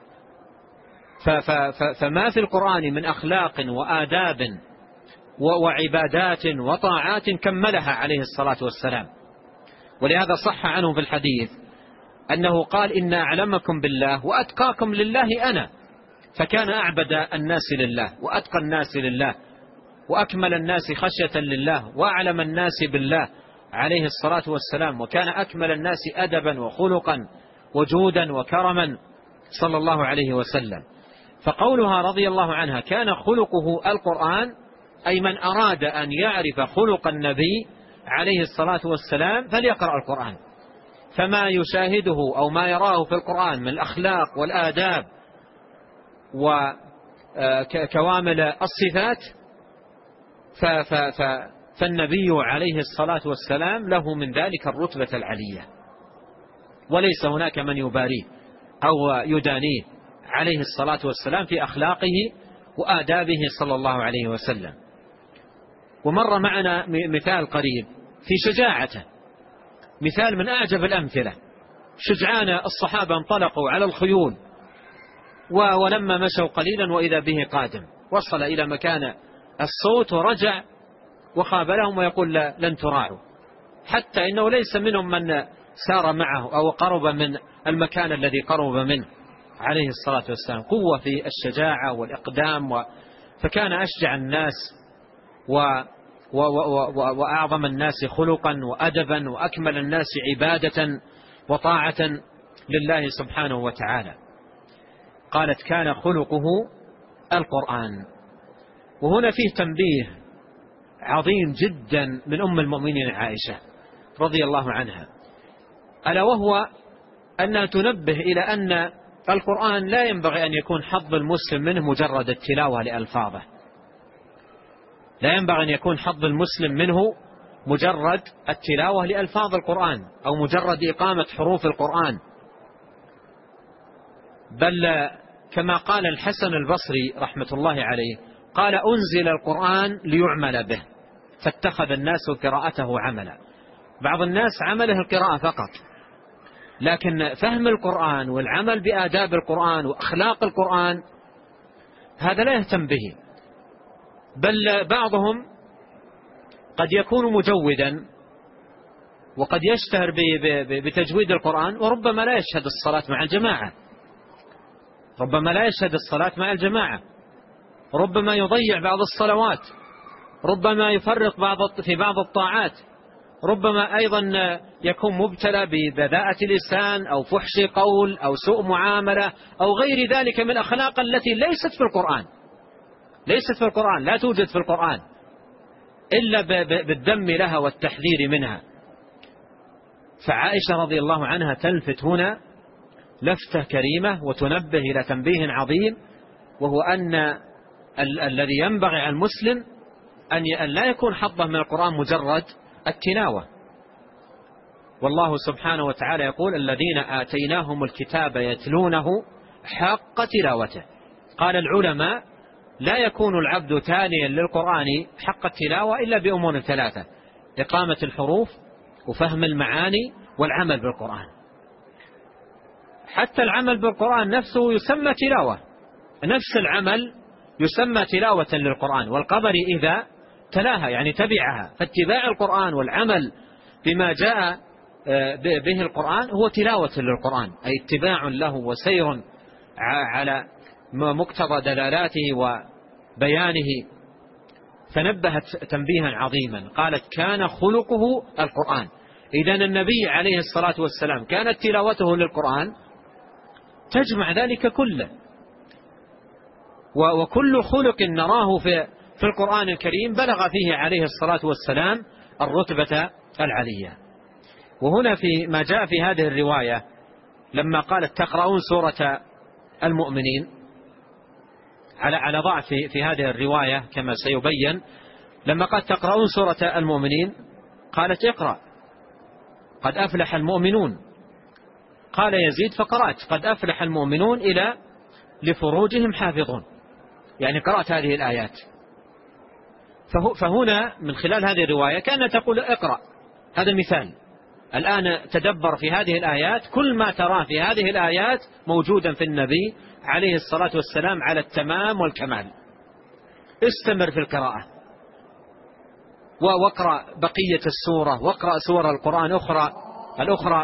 فما في القرآن من أخلاق وآداب وعبادات وطاعات كملها عليه الصلاة والسلام. ولهذا صح عنه في الحديث أنه قال: إن أعلمكم بالله وأتقاكم لله أنا، فكان أعبد الناس لله وأتقى الناس لله وأكمل الناس خشية لله وأعلم الناس بالله عليه الصلاة والسلام، وكان أكمل الناس أدبا وخلقا وجودا وكرما صلى الله عليه وسلم. فقولها رضي الله عنها كان خلقه القرآن، أي من أراد أن يعرف خلق النبي عليه الصلاة والسلام فليقرأ القرآن، فما يشاهده أو ما يراه في القرآن من الأخلاق والآداب وكوامل الصفات فالنبي عليه الصلاة والسلام له من ذلك الرتبة العلية، وليس هناك من يباريه أو يدانيه عليه الصلاة والسلام في أخلاقه وآدابه صلى الله عليه وسلم. ومر معنا مثال قريب في شجاعته، مثال من أعجب الأمثلة. شجعان الصحابة انطلقوا على الخيول، ولما مشوا قليلا وإذا به قادم، وصل إلى مكان الصوت ورجع وقابلهم ويقول: لن تراعوا، حتى إنه ليس منهم من سار معه أو قرب من المكان الذي قرب منه عليه الصلاة والسلام. قوة في الشجاعة والإقدام، فكان أشجع الناس وأعظم الناس خلقا وأدبا وأكمل الناس عبادة وطاعة لله سبحانه وتعالى. قالت: كان خلقه القرآن. وهنا فيه تنبيه عظيم جدا من أم المؤمنين عائشة رضي الله عنها، ألا وهو أنها تنبه إلى أن القرآن لا ينبغي أن يكون حظ المسلم منه مجرد التلاوة لألفاظه، لا ينبغي أن يكون حظ المسلم منه مجرد التلاوة لألفاظ القرآن أو مجرد إقامة حروف القرآن، بل كما قال الحسن البصري رحمة الله عليه قال: أنزل القرآن ليعمل به فاتخذ الناس قراءته عملا. بعض الناس عمله القراءة فقط، لكن فهم القرآن والعمل بآداب القرآن وأخلاق القرآن هذا لا يهتم به، بل بعضهم قد يكون مجودا وقد يشتهر بتجويد القرآن، وربما لا يشهد الصلاة مع الجماعة، ربما لا يشهد الصلاة مع الجماعة، ربما يضيع بعض الصلوات، ربما يفرط في بعض الطاعات، ربما أيضا يكون مبتلى ببذاءة لسان أو فحش قول أو سوء معاملة أو غير ذلك من الأخلاق التي ليست في القرآن، ليست في القرآن، لا توجد في القرآن إلا بالذم لها والتحذير منها. فعائشة رضي الله عنها تلفت هنا لفتة كريمة وتنبه إلى تنبيه عظيم، وهو أن الذي ينبغي على المسلم أن لا يكون حظه من القرآن مجرد التلاوة. والله سبحانه وتعالى يقول: الذين آتيناهم الكتاب يتلونه حق تلاوته. قال العلماء: لا يكون العبد تاليا للقرآن حق التلاوة إلا بأمور ثلاثة: إقامة الحروف وفهم المعاني والعمل بالقرآن. حتى العمل بالقرآن نفسه يسمى تلاوة، نفس العمل يسمى تلاوة للقرآن، والقمر إذا تلاها يعني تبعها، فاتباع القرآن والعمل بما جاء به القرآن هو تلاوة للقرآن، أي اتباع له وسير على مقتضى دلالاته وبيانه. فنبهت تنبيها عظيما، قالت: كان خلقه القرآن. إذن النبي عليه الصلاة والسلام كانت تلاوته للقرآن تجمع ذلك كله، وكل خلق نراه في القرآن الكريم بلغ فيه عليه الصلاة والسلام الرتبة العلية. وهنا في ما جاء في هذه الرواية لما قالت: تقرؤون سورة المؤمنين، على ضعف في هذه الرواية كما سيبين. لما قالت: تقرؤون سورة المؤمنين، قالت: اقرأ قد أفلح المؤمنون. قال يزيد فقرأت قد أفلح المؤمنون إلى لفروجهم حافظون، يعني قرأت هذه الآيات. فهنا من خلال هذه الرواية كأنها تقول اقرأ، هذا مثال. الآن تدبر في هذه الآيات، كل ما تراه في هذه الآيات موجودا في النبي عليه الصلاة والسلام على التمام والكمال. استمر في القراءة واقرأ بقية السورة، واقرأ سور القرآن الأخرى.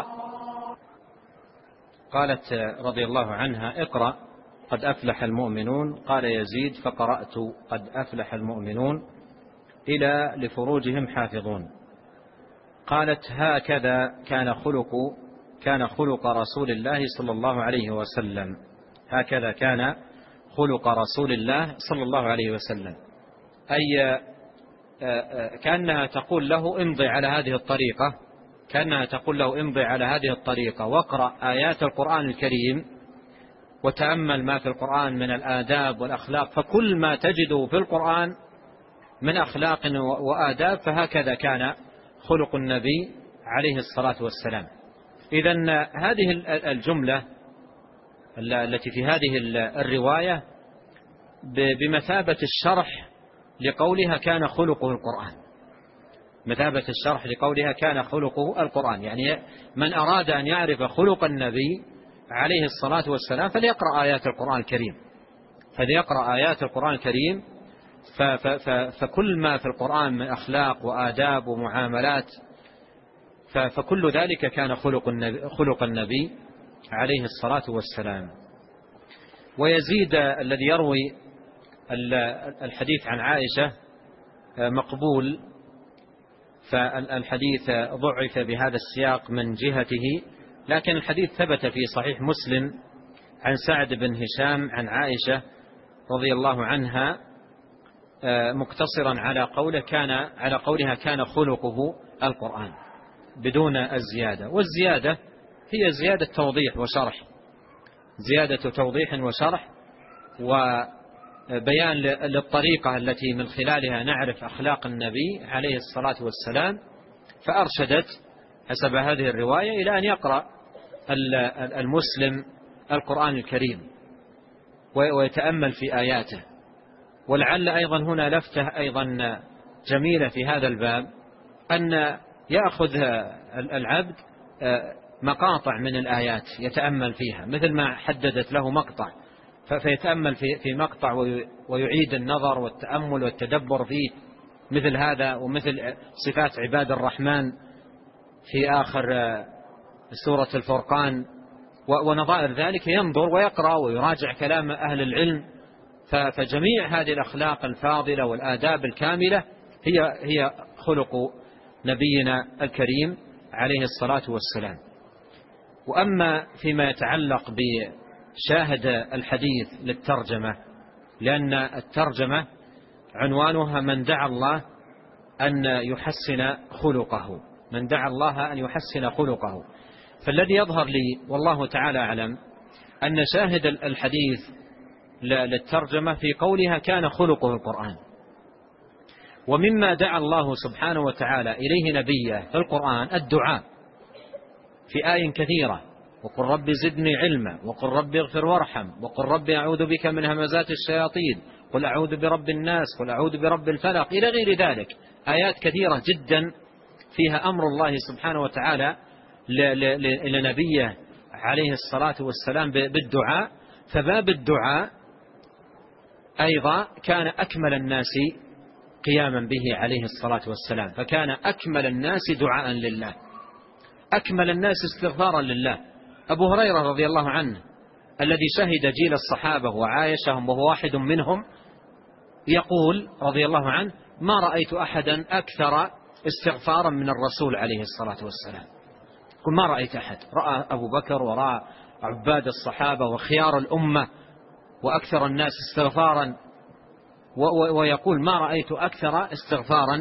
قالت رضي الله عنها اقرأ قد أفلح المؤمنون. قال يزيد فقرأت قد أفلح المؤمنون إلى لفروجهم حافظون. قالت هكذا كان خلق رسول الله صلى الله عليه وسلم. هكذا كان خلق رسول الله صلى الله عليه وسلم، أي كأنها تقول له امضي على هذه الطريقة، كأنها تقول له امضي على هذه الطريقة واقرأ آيات القرآن الكريم وتأمل ما في القرآن من الآداب والأخلاق، فكل ما تجده في القرآن من أخلاق وآداب فهكذا كان خلق النبي عليه الصلاة والسلام. إذن هذه الجملة التي في هذه الرواية بمثابة الشرح لقولها كان خلقه القرآن، مثابة الشرح لقولها كان خلقه القرآن. يعني من أراد أن يعرف خلق النبي عليه الصلاة والسلام فليقرأ آيات القرآن الكريم، فليقرأ آيات القرآن الكريم. فكل ما في القرآن من أخلاق وآداب ومعاملات فكل ذلك كان خلق النبي عليه الصلاة والسلام. ويزيد الذي يروي الحديث عن عائشة مقبول، فالحديث ضعف بهذا السياق من جهته، لكن الحديث ثبت في صحيح مسلم عن سعد بن هشام عن عائشة رضي الله عنها مقتصرا على قولها كان خلقه القرآن بدون الزيادة. والزيادة هي زيادة توضيح وشرح، زيادة توضيح وشرح وبيان للطريقة التي من خلالها نعرف أخلاق النبي عليه الصلاة والسلام. فأرشدت حسب هذه الرواية إلى أن يقرأ المسلم القرآن الكريم ويتأمل في آياته. ولعل أيضا هنا لفتة أيضا جميلة في هذا الباب، أن يأخذ العبد مقاطع من الآيات يتأمل فيها، مثل ما حددت له مقطع فيتأمل في مقطع ويعيد النظر والتأمل والتدبر فيه، مثل هذا ومثل صفات عباد الرحمن في آخر سورة الفرقان ونظائر ذلك، ينظر ويقرأ ويراجع كلام أهل العلم. فجميع هذه الأخلاق الفاضلة والآداب الكاملة هي خلق نبينا الكريم عليه الصلاة والسلام. وأما فيما يتعلق بشاهد الحديث للترجمة، لأن الترجمة عنوانها من دعا الله أن يحسن خلقه، من دعا الله أن يحسن خلقه. فالذي يظهر لي والله تعالى أعلم أن شاهد الحديث للترجمة في قولها كان خلقه القرآن. ومما دعا الله سبحانه وتعالى إليه نبيه في القرآن الدعاء في آية كثيرة، وقل رب زدني علما، وقل رب اغفر وارحم، وقل رب أعوذ بك من همزات الشياطين، قل أعوذ برب الناس، قل أعوذ برب الفلق، إلى غير ذلك. آيات كثيرة جدا فيها أمر الله سبحانه وتعالى لنبيه عليه الصلاة والسلام بالدعاء. فباب الدعاء أيضا كان أكمل الناس قياما به عليه الصلاة والسلام، فكان أكمل الناس دعاء لله، أكمل الناس استغفارا لله. أبو هريرة رضي الله عنه الذي شهد جيل الصحابة وعايشهم وهو واحد منهم يقول رضي الله عنه ما رأيت أحدا أكثر استغفارا من الرسول عليه الصلاة والسلام. قل ما رأيت أحد، رأى أبو بكر ورأى عباد الصحابة وخيار الأمة وأكثر الناس استغفارا، ويقول ما رأيت أكثر استغفارا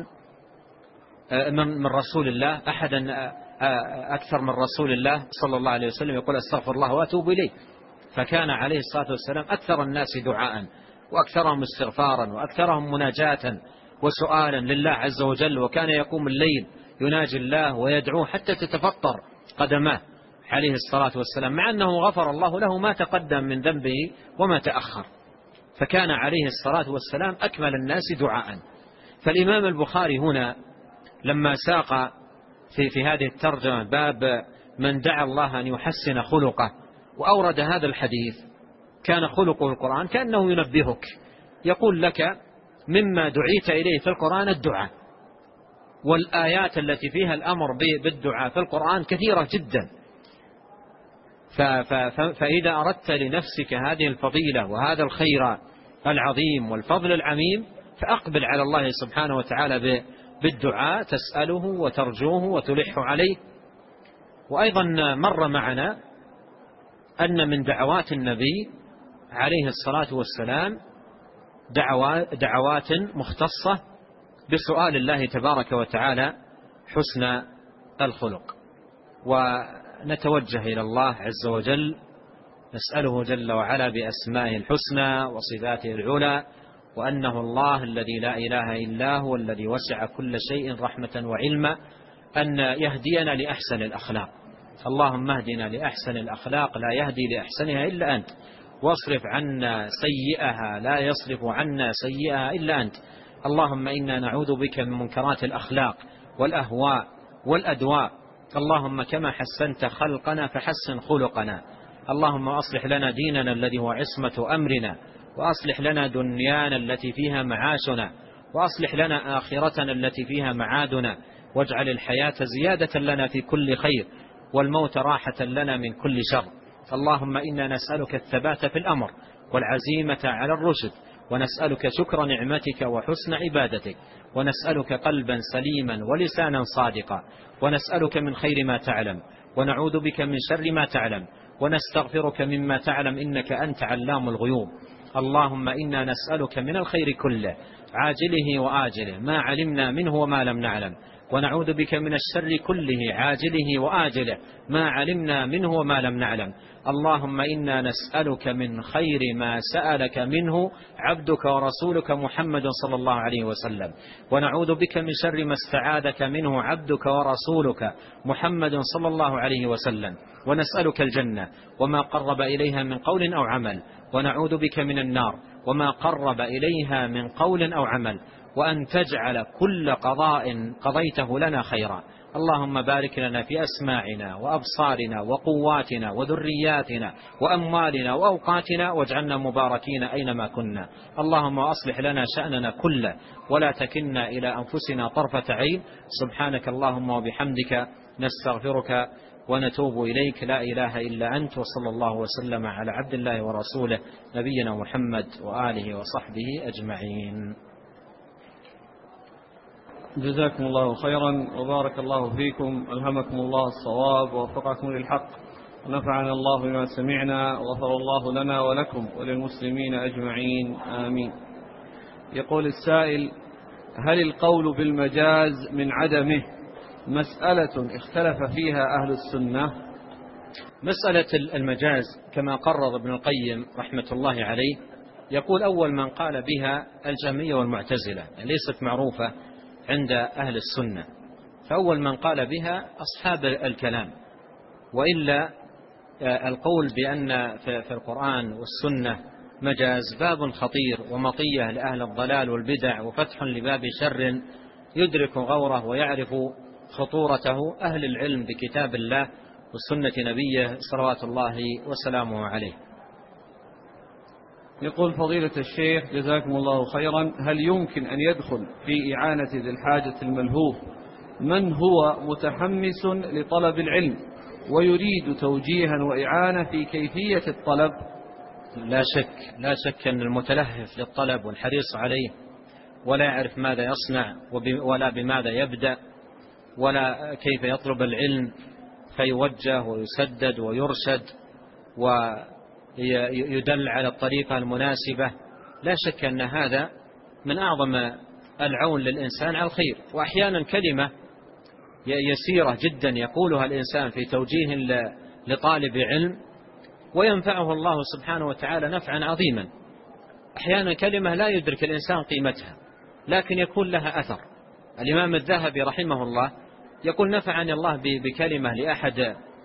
من رسول الله، أحدا أكثر من رسول الله صلى الله عليه وسلم يقول أستغفر الله وأتوب إليه. فكان عليه الصلاة والسلام أكثر الناس دعاء وأكثرهم استغفارا وأكثرهم مناجاة وسؤالا لله عز وجل، وكان يقوم الليل يناجي الله ويدعوه حتى تتفطر قدماه عليه الصلاة والسلام، مع أنه غفر الله له ما تقدم من ذنبه وما تأخر، فكان عليه الصلاة والسلام أكمل الناس دعاء. فالإمام البخاري هنا لما ساق في هذه الترجمة باب من دعا الله أن يحسن خلقه وأورد هذا الحديث كان خلقه القرآن، كأنه ينبهك، يقول لك مما دعيت إليه في القرآن الدعاء، والآيات التي فيها الأمر بالدعاء في القرآن كثيرة جدا. فإذا أردت لنفسك هذه الفضيلة وهذا الخير العظيم والفضل العميم فأقبل على الله سبحانه وتعالى بالدعاء، تسأله وترجوه وتلح عليه. وأيضا مر معنا أن من دعوات النبي عليه الصلاة والسلام دعوات مختصة بسؤال الله تبارك وتعالى حسن الخلق. ونتوجه إلى الله عز وجل نسأله جل وعلا بأسمائه الحسنى وصفاته العلى، وأنه الله الذي لا إله إلا هو الذي وسع كل شيء رحمة وعلما، أن يهدينا لأحسن الأخلاق. اللهم اهدنا لأحسن الأخلاق لا يهدي لأحسنها إلا أنت، واصرف عنا سيئها لا يصرف عنا سيئها إلا أنت. اللهم إنا نعوذ بك من منكرات الأخلاق والأهواء والأدواء. اللهم كما حسنت خلقنا فحسن خلقنا. اللهم أصلح لنا ديننا الذي هو عصمة أمرنا، وأصلح لنا دنيانا التي فيها معاشنا، وأصلح لنا آخرتنا التي فيها معادنا، واجعل الحياة زيادة لنا في كل خير والموت راحة لنا من كل شر. اللهم إنا نسألك الثبات في الأمر والعزيمة على الرشد، ونسألك شكر نعمتك وحسن عبادتك، ونسألك قلبا سليما ولسانا صادقا، ونسألك من خير ما تعلم، ونعوذ بك من شر ما تعلم، ونستغفرك مما تعلم إنك أنت علام الغيوب. اللهم إنا نسألك من الخير كله عاجله وآجله ما علمنا منه وما لم نعلم، ونعوذ بك من الشر كله عاجله وآجله ما علمنا منه وما لم نعلم. اللهم إنا نسألك من خير ما سألك منه عبدك ورسولك محمد صلى الله عليه وسلم، ونعوذ بك من شر ما استعاذك منه عبدك ورسولك محمد صلى الله عليه وسلم، ونسألك الجنة وما قرب إليها من قول أو عمل، ونعوذ بك من النار وما قرب إليها من قول أو عمل، وأن تجعل كل قضاء قضيته لنا خيرا. اللهم بارك لنا في أسماعنا وأبصارنا وقواتنا وذرياتنا وأموالنا وأوقاتنا، واجعلنا مباركين أينما كنا. اللهم أصلح لنا شأننا كله ولا تكلنا إلى أنفسنا طرفة عين. سبحانك اللهم وبحمدك نستغفرك ونتوب إليك، لا إله إلا أنت، وصلى الله وسلم على عبد الله ورسوله نبينا محمد وآله وصحبه أجمعين. جزاكم الله خيرا وبارك الله فيكم، ألهمكم الله الصواب ووفقكم للحق، ونفعنا الله بما سمعنا، وغفر الله لنا ولكم وللمسلمين أجمعين، آمين. يقول السائل: هل القول بالمجاز من عدمه مسألة اختلف فيها أهل السنة؟ مسألة المجاز كما قرر ابن القيم رحمة الله عليه، يقول أول من قال بها الجهمية والمعتزلة، ليست معروفة عند أهل السنة، فأول من قال بها أصحاب الكلام. وإلا القول بأن في القرآن والسنة مجاز باب خطير ومطية لأهل الضلال والبدع، وفتح لباب شر يدرك غوره ويعرف خطورته أهل العلم بكتاب الله وسنة نبيه صلوات الله وسلامه عليه. يقول فضيلة الشيخ جزاكم الله خيرا: هل يمكن أن يدخل في إعانة ذي الحاجة الملهوف من هو متحمس لطلب العلم ويريد توجيها وإعانة في كيفية الطلب؟ لا شك أن المتلهف للطلب والحريص عليه ولا يعرف ماذا يصنع ولا بماذا يبدأ ولا كيف يطلب العلم فيوجه ويسدد ويرشد ويدل على الطريقة المناسبة، لا شك أن هذا من أعظم العون للإنسان على الخير. وأحيانا كلمة يسيرة جدا يقولها الإنسان في توجيه لطالب علم وينفعه الله سبحانه وتعالى نفعا عظيما. أحيانا كلمة لا يدرك الإنسان قيمتها لكن يكون لها أثر. الإمام الذهبي رحمه الله يقول: نفعني الله بكلمة لأحد